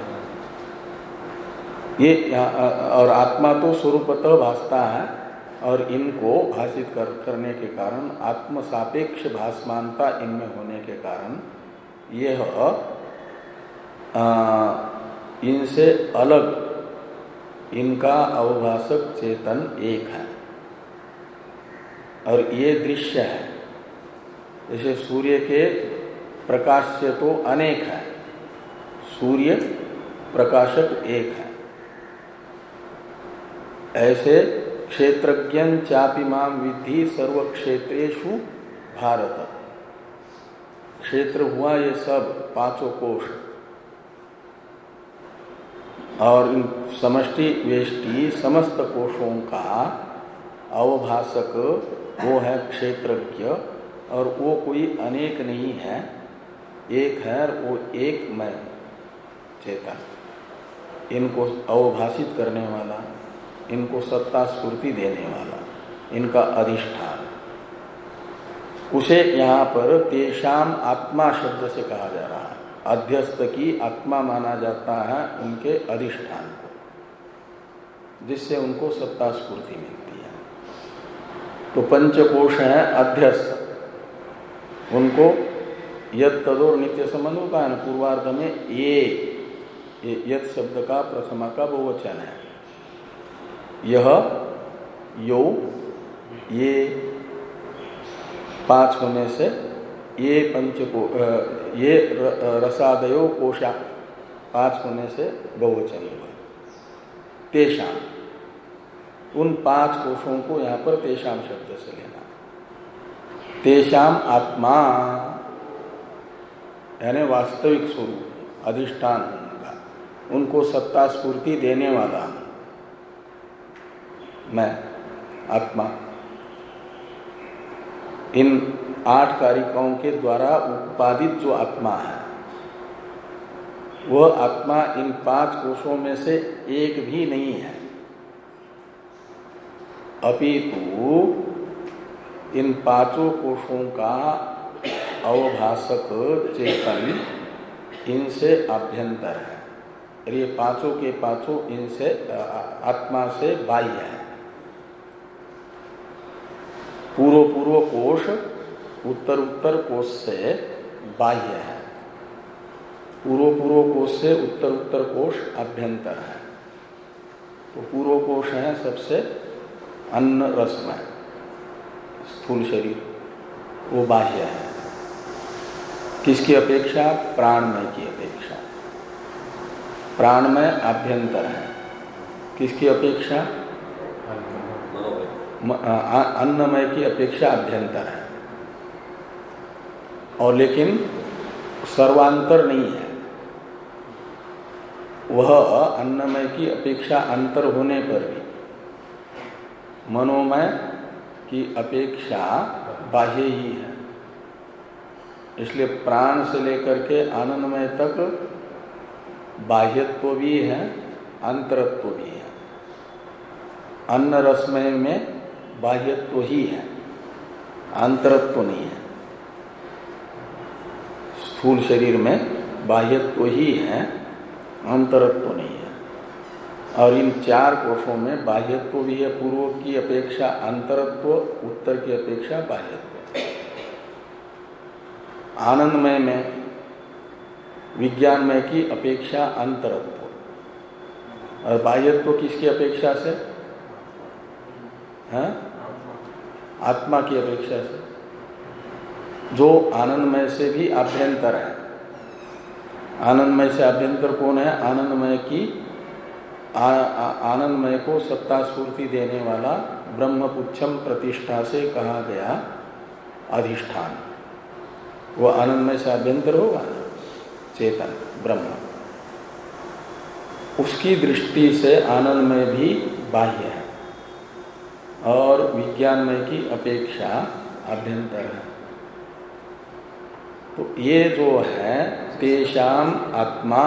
ये और आत्मा तो स्वरूपतः भासता है और इनको भाषित कर, करने के कारण आत्म सापेक्ष भासमानता इनमें होने के कारण यह इनसे अलग इनका अवभाषक चेतन एक है और ये दृश्य है। जैसे सूर्य के प्रकाश से तो अनेक है, सूर्य प्रकाशक एक है, ऐसे क्षेत्रज्ञं चापि मां विद्धि सर्व क्षेत्रेषु भारत। क्षेत्र हुआ ये सब पांचों कोश और इन समष्टि वेष्टि समस्त कोशों का अवभाषक वो है क्षेत्रज्ञ, और वो कोई अनेक नहीं है, एक है, वो एक मैं चेतन, इनको अवभाषित करने वाला, इनको सत्ता स्फूर्ति देने वाला, इनका अधिष्ठान, उसे यहाँ पर तेषाम आत्मा शब्द से कहा जा रहा है। अध्यस्त की आत्मा माना जाता है उनके अधिष्ठान को, जिससे उनको सत्ता स्फूर्ति मिलती है। तो पंचकोश है अध्यस्त, उनको यद तदोर नित्य संबंध होता है ना। पूर्वार्ध में ये यद शब्द का प्रथमा का बहुवचन है। यह यो ये पांच होने से ये पंचको ये रसादयो कोशा पांच होने से बहुवचन हुआ। तेषाम, उन पांच कोशों को यहाँ पर तेषाम शब्द से लेना। तेषाम आत्मा यानी वास्तविक स्वरूप अधिष्ठान उनका, उनको सत्ता स्फूर्ति देने वाला मैं आत्मा। इन आठ कारिकाओं के द्वारा उत्पादित जो आत्मा है, वह आत्मा इन पांच कोशों में से एक भी नहीं है, अपितु इन पांचों कोशों का अवभाषक चेतन इनसे अभ्यंतर है। और ये पांचों के पांचों इनसे आत्मा से बाह्य है। पूर्व पूर्व कोश उत्तर उत्तर कोश से बाह्य है, पूर्व पूर्व कोश से उत्तर उत्तर कोश अभ्यंतर है। तो पूर्व कोश है सबसे अन्न रसमय स्थूल शरीर, वो बाह्य है। किसकी अपेक्षा? प्राणमय की अपेक्षा। प्राणमय अभ्यंतर है। किसकी अपेक्षा? अन्नमय की अपेक्षा अभ्यंतर है। और लेकिन सर्वांतर नहीं है, वह अन्नमय की अपेक्षा अंतर होने पर भी मनोमय की अपेक्षा बाह्य ही है। इसलिए प्राण से लेकर के आनंदमय तक बाह्यत्व भी है, अंतरत्व भी है। अन्न रसमय में बाह्यत्व ही है, अंतरत्व नहीं है। स्थूल शरीर में बाह्यत्व ही है, अंतरत्व नहीं है। और इन चार कोशों में बाह्यत्व भी है पूर्व की अपेक्षा अंतरत्व, उत्तर की अपेक्षा बाह्यत्व। आनंदमय में विज्ञानमय की अपेक्षा अंतरत्व और बाह्यत्व किसकी अपेक्षा से है? आत्मा की अपेक्षा से, जो आनंदमय से भी आभ्यंतर है। आनंदमय से आभ्यंतर कौन है? आनंदमय की आ, आ, आनंदमय को सत्ता स्फूर्ति देने वाला ब्रह्मपुच्छम प्रतिष्ठा से कहा गया अधिष्ठान, वो आनंदमय से आभ्यंतर होगा ना, चेतन ब्रह्म। उसकी दृष्टि से आनंदमय भी बाह्य है और विज्ञानमय की अपेक्षा आभ्यंतर है। तो ये जो है तेषाम आत्मा,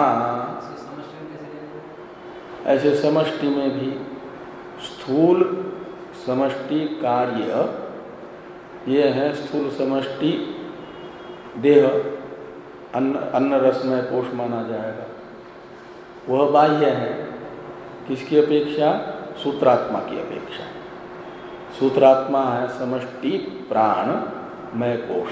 ऐसे समष्टि में भी स्थूल समष्टि कार्य ये है। स्थूल समष्टि देह अन्न अन्न रसमय कोश माना जाएगा, वह बाह्य है। किसकी अपेक्षा? सूत्रात्मा की अपेक्षा। सूत्रात्मा है समष्टि प्राणमय कोश,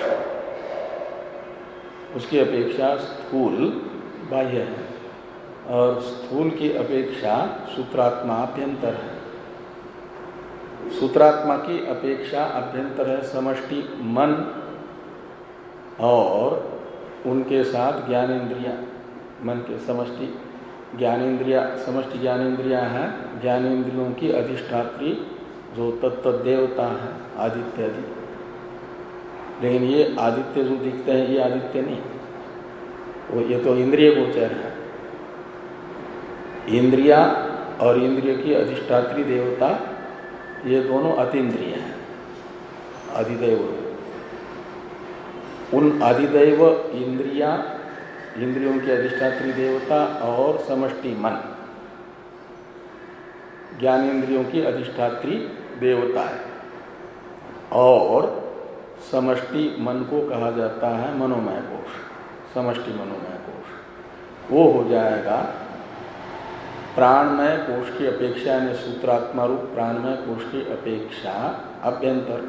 उसकी अपेक्षा स्थूल बाह्य है और स्थूल की अपेक्षा सूत्रात्मा अभ्यंतर है। सूत्रात्मा की अपेक्षा अभ्यंतर है समष्टि मन और उनके साथ ज्ञानेन्द्रिया। मन के समष्टि ज्ञानेन्द्रिया, समष्टि ज्ञानेन्द्रिया है ज्ञानेन्द्रियों की अधिष्ठात्री जो तत्त देवता है आदित्य आदि। लेकिन ये आदित्य जो दिखते हैं ये आदित्य नहीं, वो ये तो इंद्रिय गोचर है। इंद्रिया और इंद्रिय की अधिष्ठात्री देवता ये दोनों अतीन्द्रिय हैं, अधिदैव। उन अधिदैव इंद्रिया, इंद्रियों की अधिष्ठात्री देवता और समष्टि मन ज्ञानेन्द्रियों की अधिष्ठात्री देवता है। और समष्टि मन को कहा जाता है मनोमय कोश, समष्टि मनोमय कोश। वो हो जाएगा प्राणमय कोश की अपेक्षा, यानी सूत्रात्मा रूप प्राणमय कोश की अपेक्षा अभ्यंतर,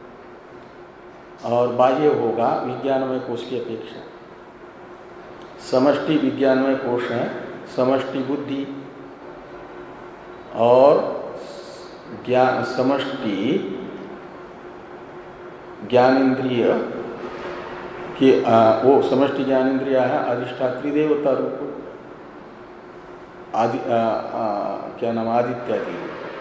और बाह्य होगा विज्ञानमय कोश की अपेक्षा। समष्टि विज्ञानमय कोश है समष्टि बुद्धि, और ज्ञान समष्टि ज्ञानेन्द्रिय कि वो समष्टि ज्ञानेन्द्रिय है अधिष्ठात्री देवता रूप, आदि आ, आ, क्या नाम आदित्यादि,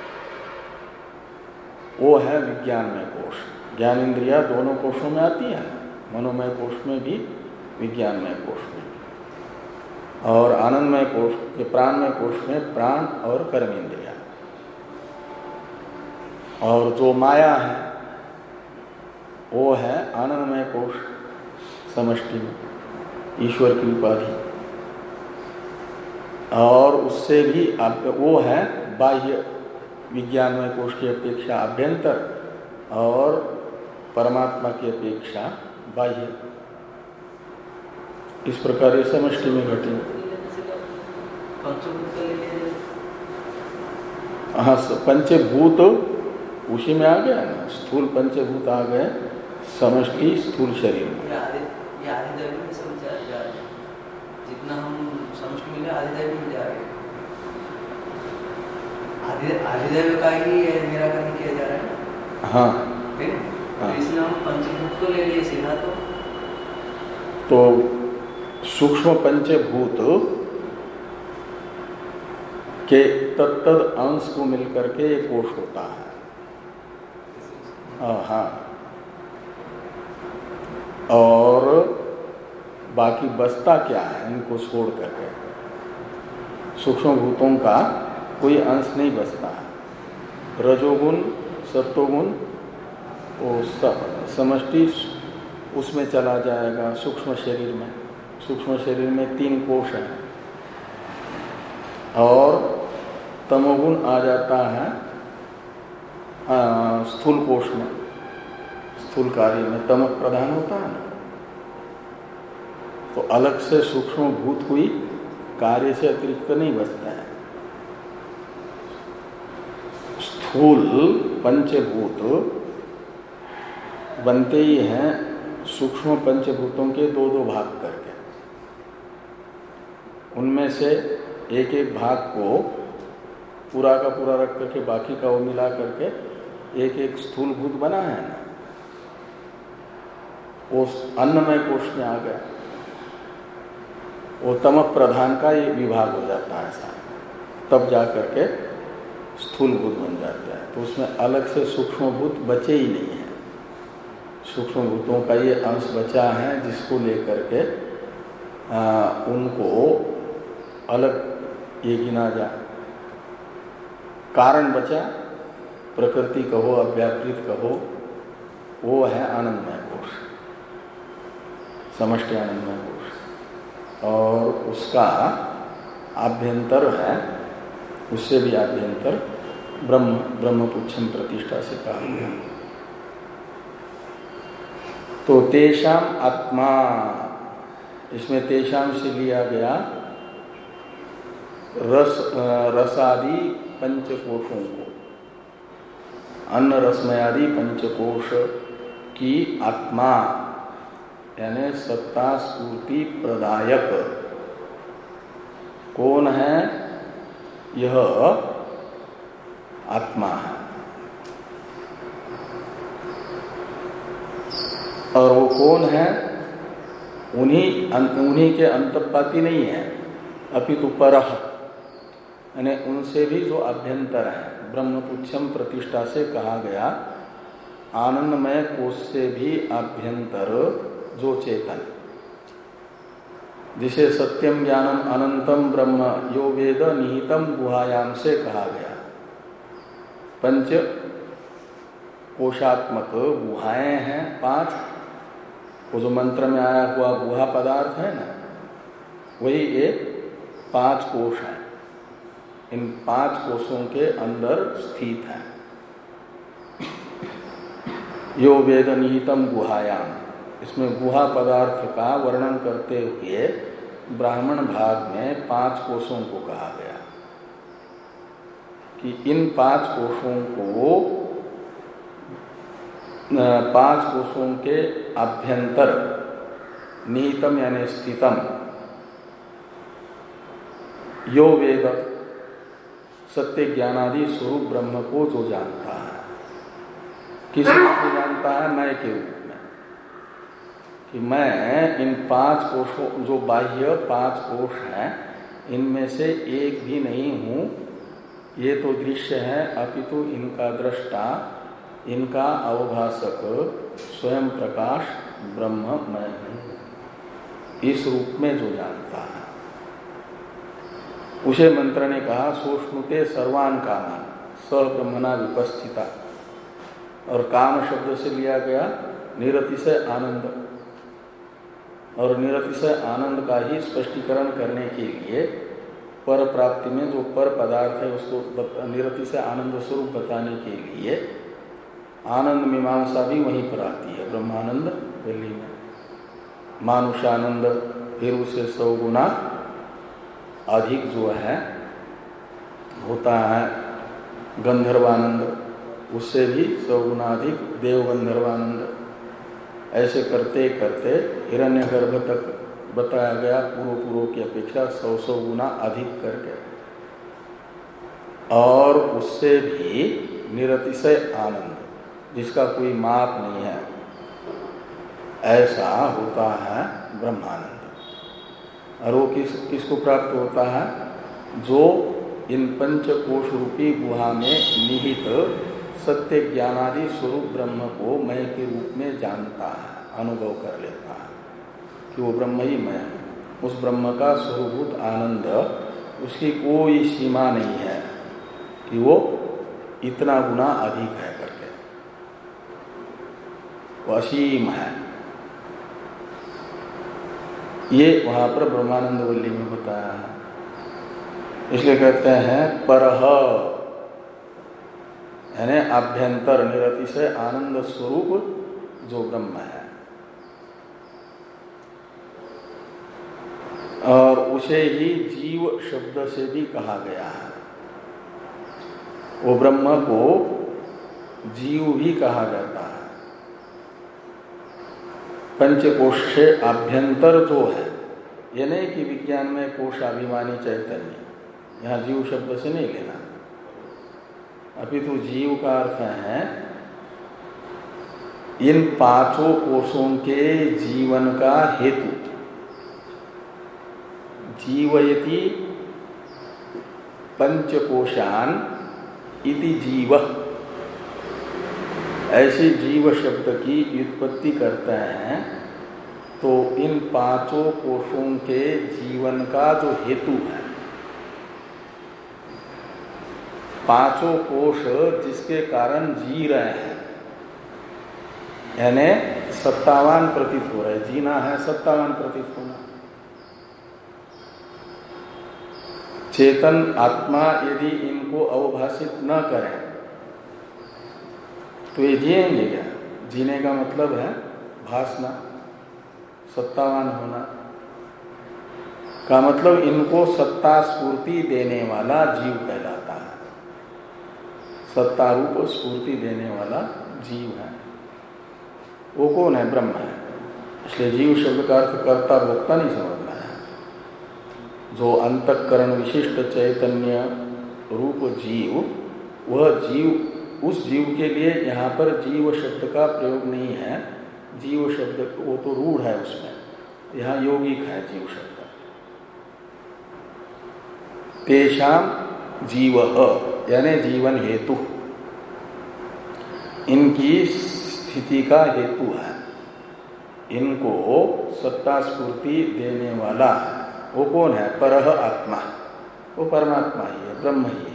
वो है विज्ञानमय कोश। ज्ञानेन्द्रिया दोनों कोशों में आती है, मनोमय कोश में भी विज्ञानमय कोश में भी। और आनंदमय कोश के प्राणमय कोश में प्राण और कर्मेंद्रिया। और जो माया है वो है आनंदमय कोश समष्टि में, ईश्वर की उपाधि। और उससे भी वो है बाह्य विज्ञानमय कोश की अपेक्षा अभ्यंतर और परमात्मा की अपेक्षा बाह्य। इस प्रकार ये समष्टि में घटे। हाँ, पंचभूत उसी में आ गया ना, स्थूल पंचभूत आ गए समष्टि स्थूल शरीर में। जितना हम समष्टि मिले आदिदैव में जा रहे हैं, आदिदैव का ही निराकरण किया जा रहा है। हाँ, हाँ। इसमें हम पंचभूत को ले लिए सीधा, तो तो सूक्ष्म पंचभूत के तत्तद अंश को मिलकर के एक कोश होता है। हाँ, और बाकी बचता क्या है इनको छोड़ करके, सूक्ष्म भूतों का कोई अंश नहीं बचता है। रजोगुण सत्वगुण वो समष्टि उसमें चला जाएगा सूक्ष्म शरीर में। सूक्ष्म शरीर में तीन कोश हैं और तमोगुण आ जाता है आ, स्थूल कोश में। स्थूल कार्य में तम प्रधान होता है ना, तो अलग से सूक्ष्म भूत हुई, कार्य से अतिरिक्त नहीं बचता है। स्थूल पंचभूत बनते ही हैं सूक्ष्म पंचभूतों के दो दो भाग करके। उनमें से एक एक भाग को पूरा का पूरा रख करके बाकी का वो मिला करके एक एक स्थूल भूत बना है ना, वो अन्नमय कोश में आ गया। वो तमक प्रधान का ये विभाग हो जाता है ऐसा, तब जा करके स्थूल भूत बन जाता है। तो उसमें अलग से सूक्ष्म भूत बचे ही नहीं है। सूक्ष्म भूतों का ये अंश बचा है जिसको लेकर के आ, उनको अलग ये गिना जाए। कारण बचा, प्रकृति कहो अव्याकृत कहो, वो है आनंदमय कोश, समष्टि आनंदमय कोश। और उसका आभ्यंतर है, उससे भी आभ्यंतर ब्रह्म ब्रह्मपुच्छम प्रतिष्ठा से कहा गया। तो तेषाम आत्मा, इसमें तेषाम से लिया गया रस रसादि पंचकोशों को, अन्न रसमयादि पंचकोश की आत्मा यानी सत्ता स्फूर्ति प्रदायक कौन है? यह आत्मा है। और वो कौन है? उन्हीं उन्हीं के अंतर्पाती नहीं है, अपितु परह, यानी उनसे भी जो अभ्यंतर है। ब्रह्मपुच्छम प्रतिष्ठा से कहा गया आनंदमय कोश से भी अभ्यंतर जो चेतन, जिसे सत्यम ज्ञानम अनंतम ब्रह्म यो वेद निहितम गुहायाम से कहा गया। पंच कोशात्मक गुहाएं हैं पांच, वो जो मंत्र में आया हुआ गुहा पदार्थ है ना, वही ये पांच कोश हैं। इन पांच कोशों के अंदर स्थित है। यो वेद निहितम गुहायाम, इसमें गुहा पदार्थ का वर्णन करते हुए ब्राह्मण भाग में पांच कोशों को कहा गया कि इन पांच कोशों को, पांच कोशों के अभ्यंतर निहितम यानी स्थितम यो वेद, सत्य ज्ञानादि स्वरूप ब्रह्म को जो जानता है, किस रूप में जानता है? मैं के रूप में, कि मैं इन पांच कोशों, जो बाह्य पांच कोश हैं, इनमें से एक भी नहीं हूं। ये तो दृश्य है, अपितु इनका दृष्टा, इनका अवभाषक स्वयं प्रकाश ब्रह्म मैं हूं। इस रूप में जो जानता है उसे मंत्र ने कहा सोष्णुते सर्वान कामान स ब्रह्मणा विपस्थिता। और काम शब्द से लिया गया निरतिशय आनंद, और निरतिशय आनंद का ही स्पष्टीकरण करने के लिए पर प्राप्ति में जो पर पदार्थ है उसको निरतिशय आनंद स्वरूप बताने के लिए आनंद मीमांसा भी वहीं पर आती है। ब्रह्मानंद दिल्ली में मानुषानंद, फिर उसे सौ गुना अधिक जो है होता है गंधर्वानंद, उससे भी सौ गुना अधिक देव गंधर्वानंद। ऐसे करते करते हिरण्यगर्भ तक बताया गया पूर्व पूर्व की अपेक्षा सौ सौ गुना अधिक करके, और उससे भी निरतिशय आनंद जिसका कोई माप नहीं है, ऐसा होता है ब्रह्मानंद। और वो किस किसको प्राप्त होता है? जो इन पंचकोश रूपी गुहा में निहित सत्य ज्ञानादि स्वरूप ब्रह्म को मैं के रूप में जानता है, अनुभव कर लेता है कि वो ब्रह्म ही मैं हूँ। उस ब्रह्म का स्वरूभूत आनंद, उसकी कोई सीमा नहीं है कि वो इतना गुना अधिक है करके, वो असीम है। ये वहां पर ब्रह्मानंद वल्ली में बताया है। इसलिए कहते हैं परह, यानी आभ्यंतर निरतिशय आनंद स्वरूप जो ब्रह्म है, और उसे ही जीव शब्द से भी कहा गया है। वो ब्रह्म को जीव भी कहा जाता है। पंचकोश से आभ्यंतर जो है, ये नहीं कि विज्ञान में कोशाभिमानी चैतन्य, यहाँ जीव शब्द से नहीं लेना, अपितु जीव का अर्थ है इन पांचों कोशों के जीवन का हेतु। जीवयति पंचकोशान इति जीव, ऐसे जीव शब्द की व्युत्पत्ति करते हैं तो इन पांचों कोशों के जीवन का जो हेतु है, पांचों कोश जिसके कारण जी रहे हैं, यानी सत्तावान प्रतीत हो रहे, जीना है सत्तावान प्रतीत होना। चेतन आत्मा यदि इनको अवभाषित न करें तो ये जिएंगे क्या? जीने का मतलब है भासना, सत्तावान होना का मतलब इनको सत्ता स्फूर्ति देने वाला जीव कहलाता है। सत्ता रूप स्फूर्ति देने वाला जीव है, वो कौन है? ब्रह्म है। इसलिए जीव शब्द का अर्थ कर्ता भोक्ता नहीं समझना है। जो अंतःकरण विशिष्ट चैतन्य रूप जीव, वह जीव, उस जीव के लिए यहाँ पर जीव शब्द का प्रयोग नहीं है। जीव शब्द वो तो रूढ़ है उसमें, यहाँ यौगिक है जीव शब्द। तेषाम जीव यानी जीवन हेतु, इनकी स्थिति का हेतु है, इनको सत्ता स्फूर्ति देने वाला वो कौन है? परह आत्मा, वो परमात्मा ही है, ब्रह्म ही है।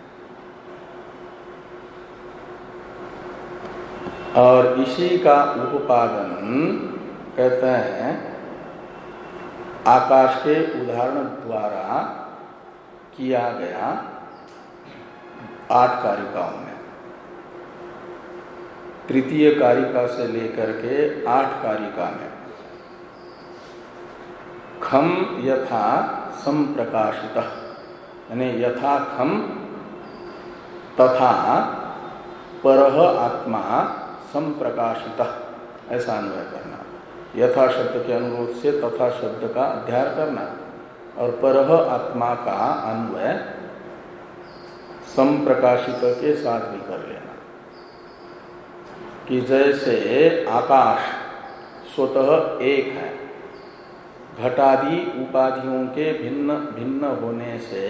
और इसी का उपादन कहते हैं आकाश के उदाहरण द्वारा किया गया आठ कारिकाओं में। तृतीय कारिका से लेकर के आठ कारिका में खम यथा संप्रकाशितः, यानी यथा खम तथा परह आत्मा संप्रकाशितः, ऐसा अन्वय करना। यथा शब्द के अनुरोध से तथा शब्द का अध्याय करना और परह आत्मा का अन्वय संप्रकाशित के साथ भी कर लेना। कि जैसे आकाश स्वतः एक है, घटादि उपाधियों के भिन्न भिन्न होने से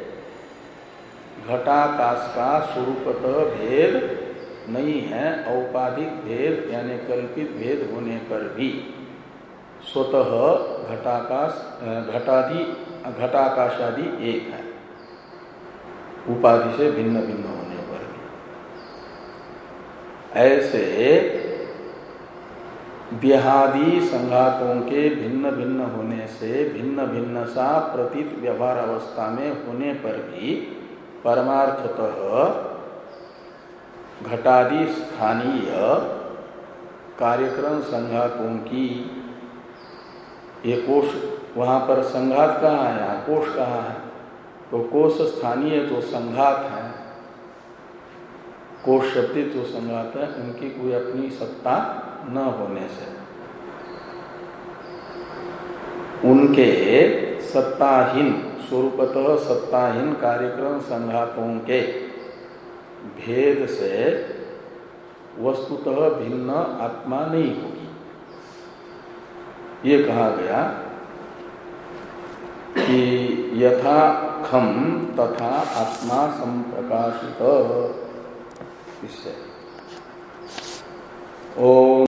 घटाकाश का स्वरूपतः भेद नहीं है, औपाधिक भेद यानी कल्पित भेद होने पर भी स्वतः घटाकाश घटादि घटाकाशादि एक है, उपाधि से भिन्न भिन्न होने पर भी। ऐसे देहादि संघातों के भिन्न भिन्न होने से भिन्न भिन्न सा प्रतीत व्यवहार अवस्था में होने पर भी परमार्थतः घटादि स्थानीय कार्यक्रम संघातों की, ये कोश, वहाँ पर संघात कहाँ है, यहाँ कोश कहाँ है? तो कोश स्थानीय जो संघात है, कोश शब्दित जो संघात है, उनकी कोई अपनी सत्ता न होने से उनके सत्ताहीन, स्वरूपतः सत्ताहीन कार्यक्रम संघातों के भेद से वस्तुतः भिन्न आत्मा नहीं होगी। ये कहा गया कि यथा खम तथा आत्मा संप्रकाशित। इससे ओम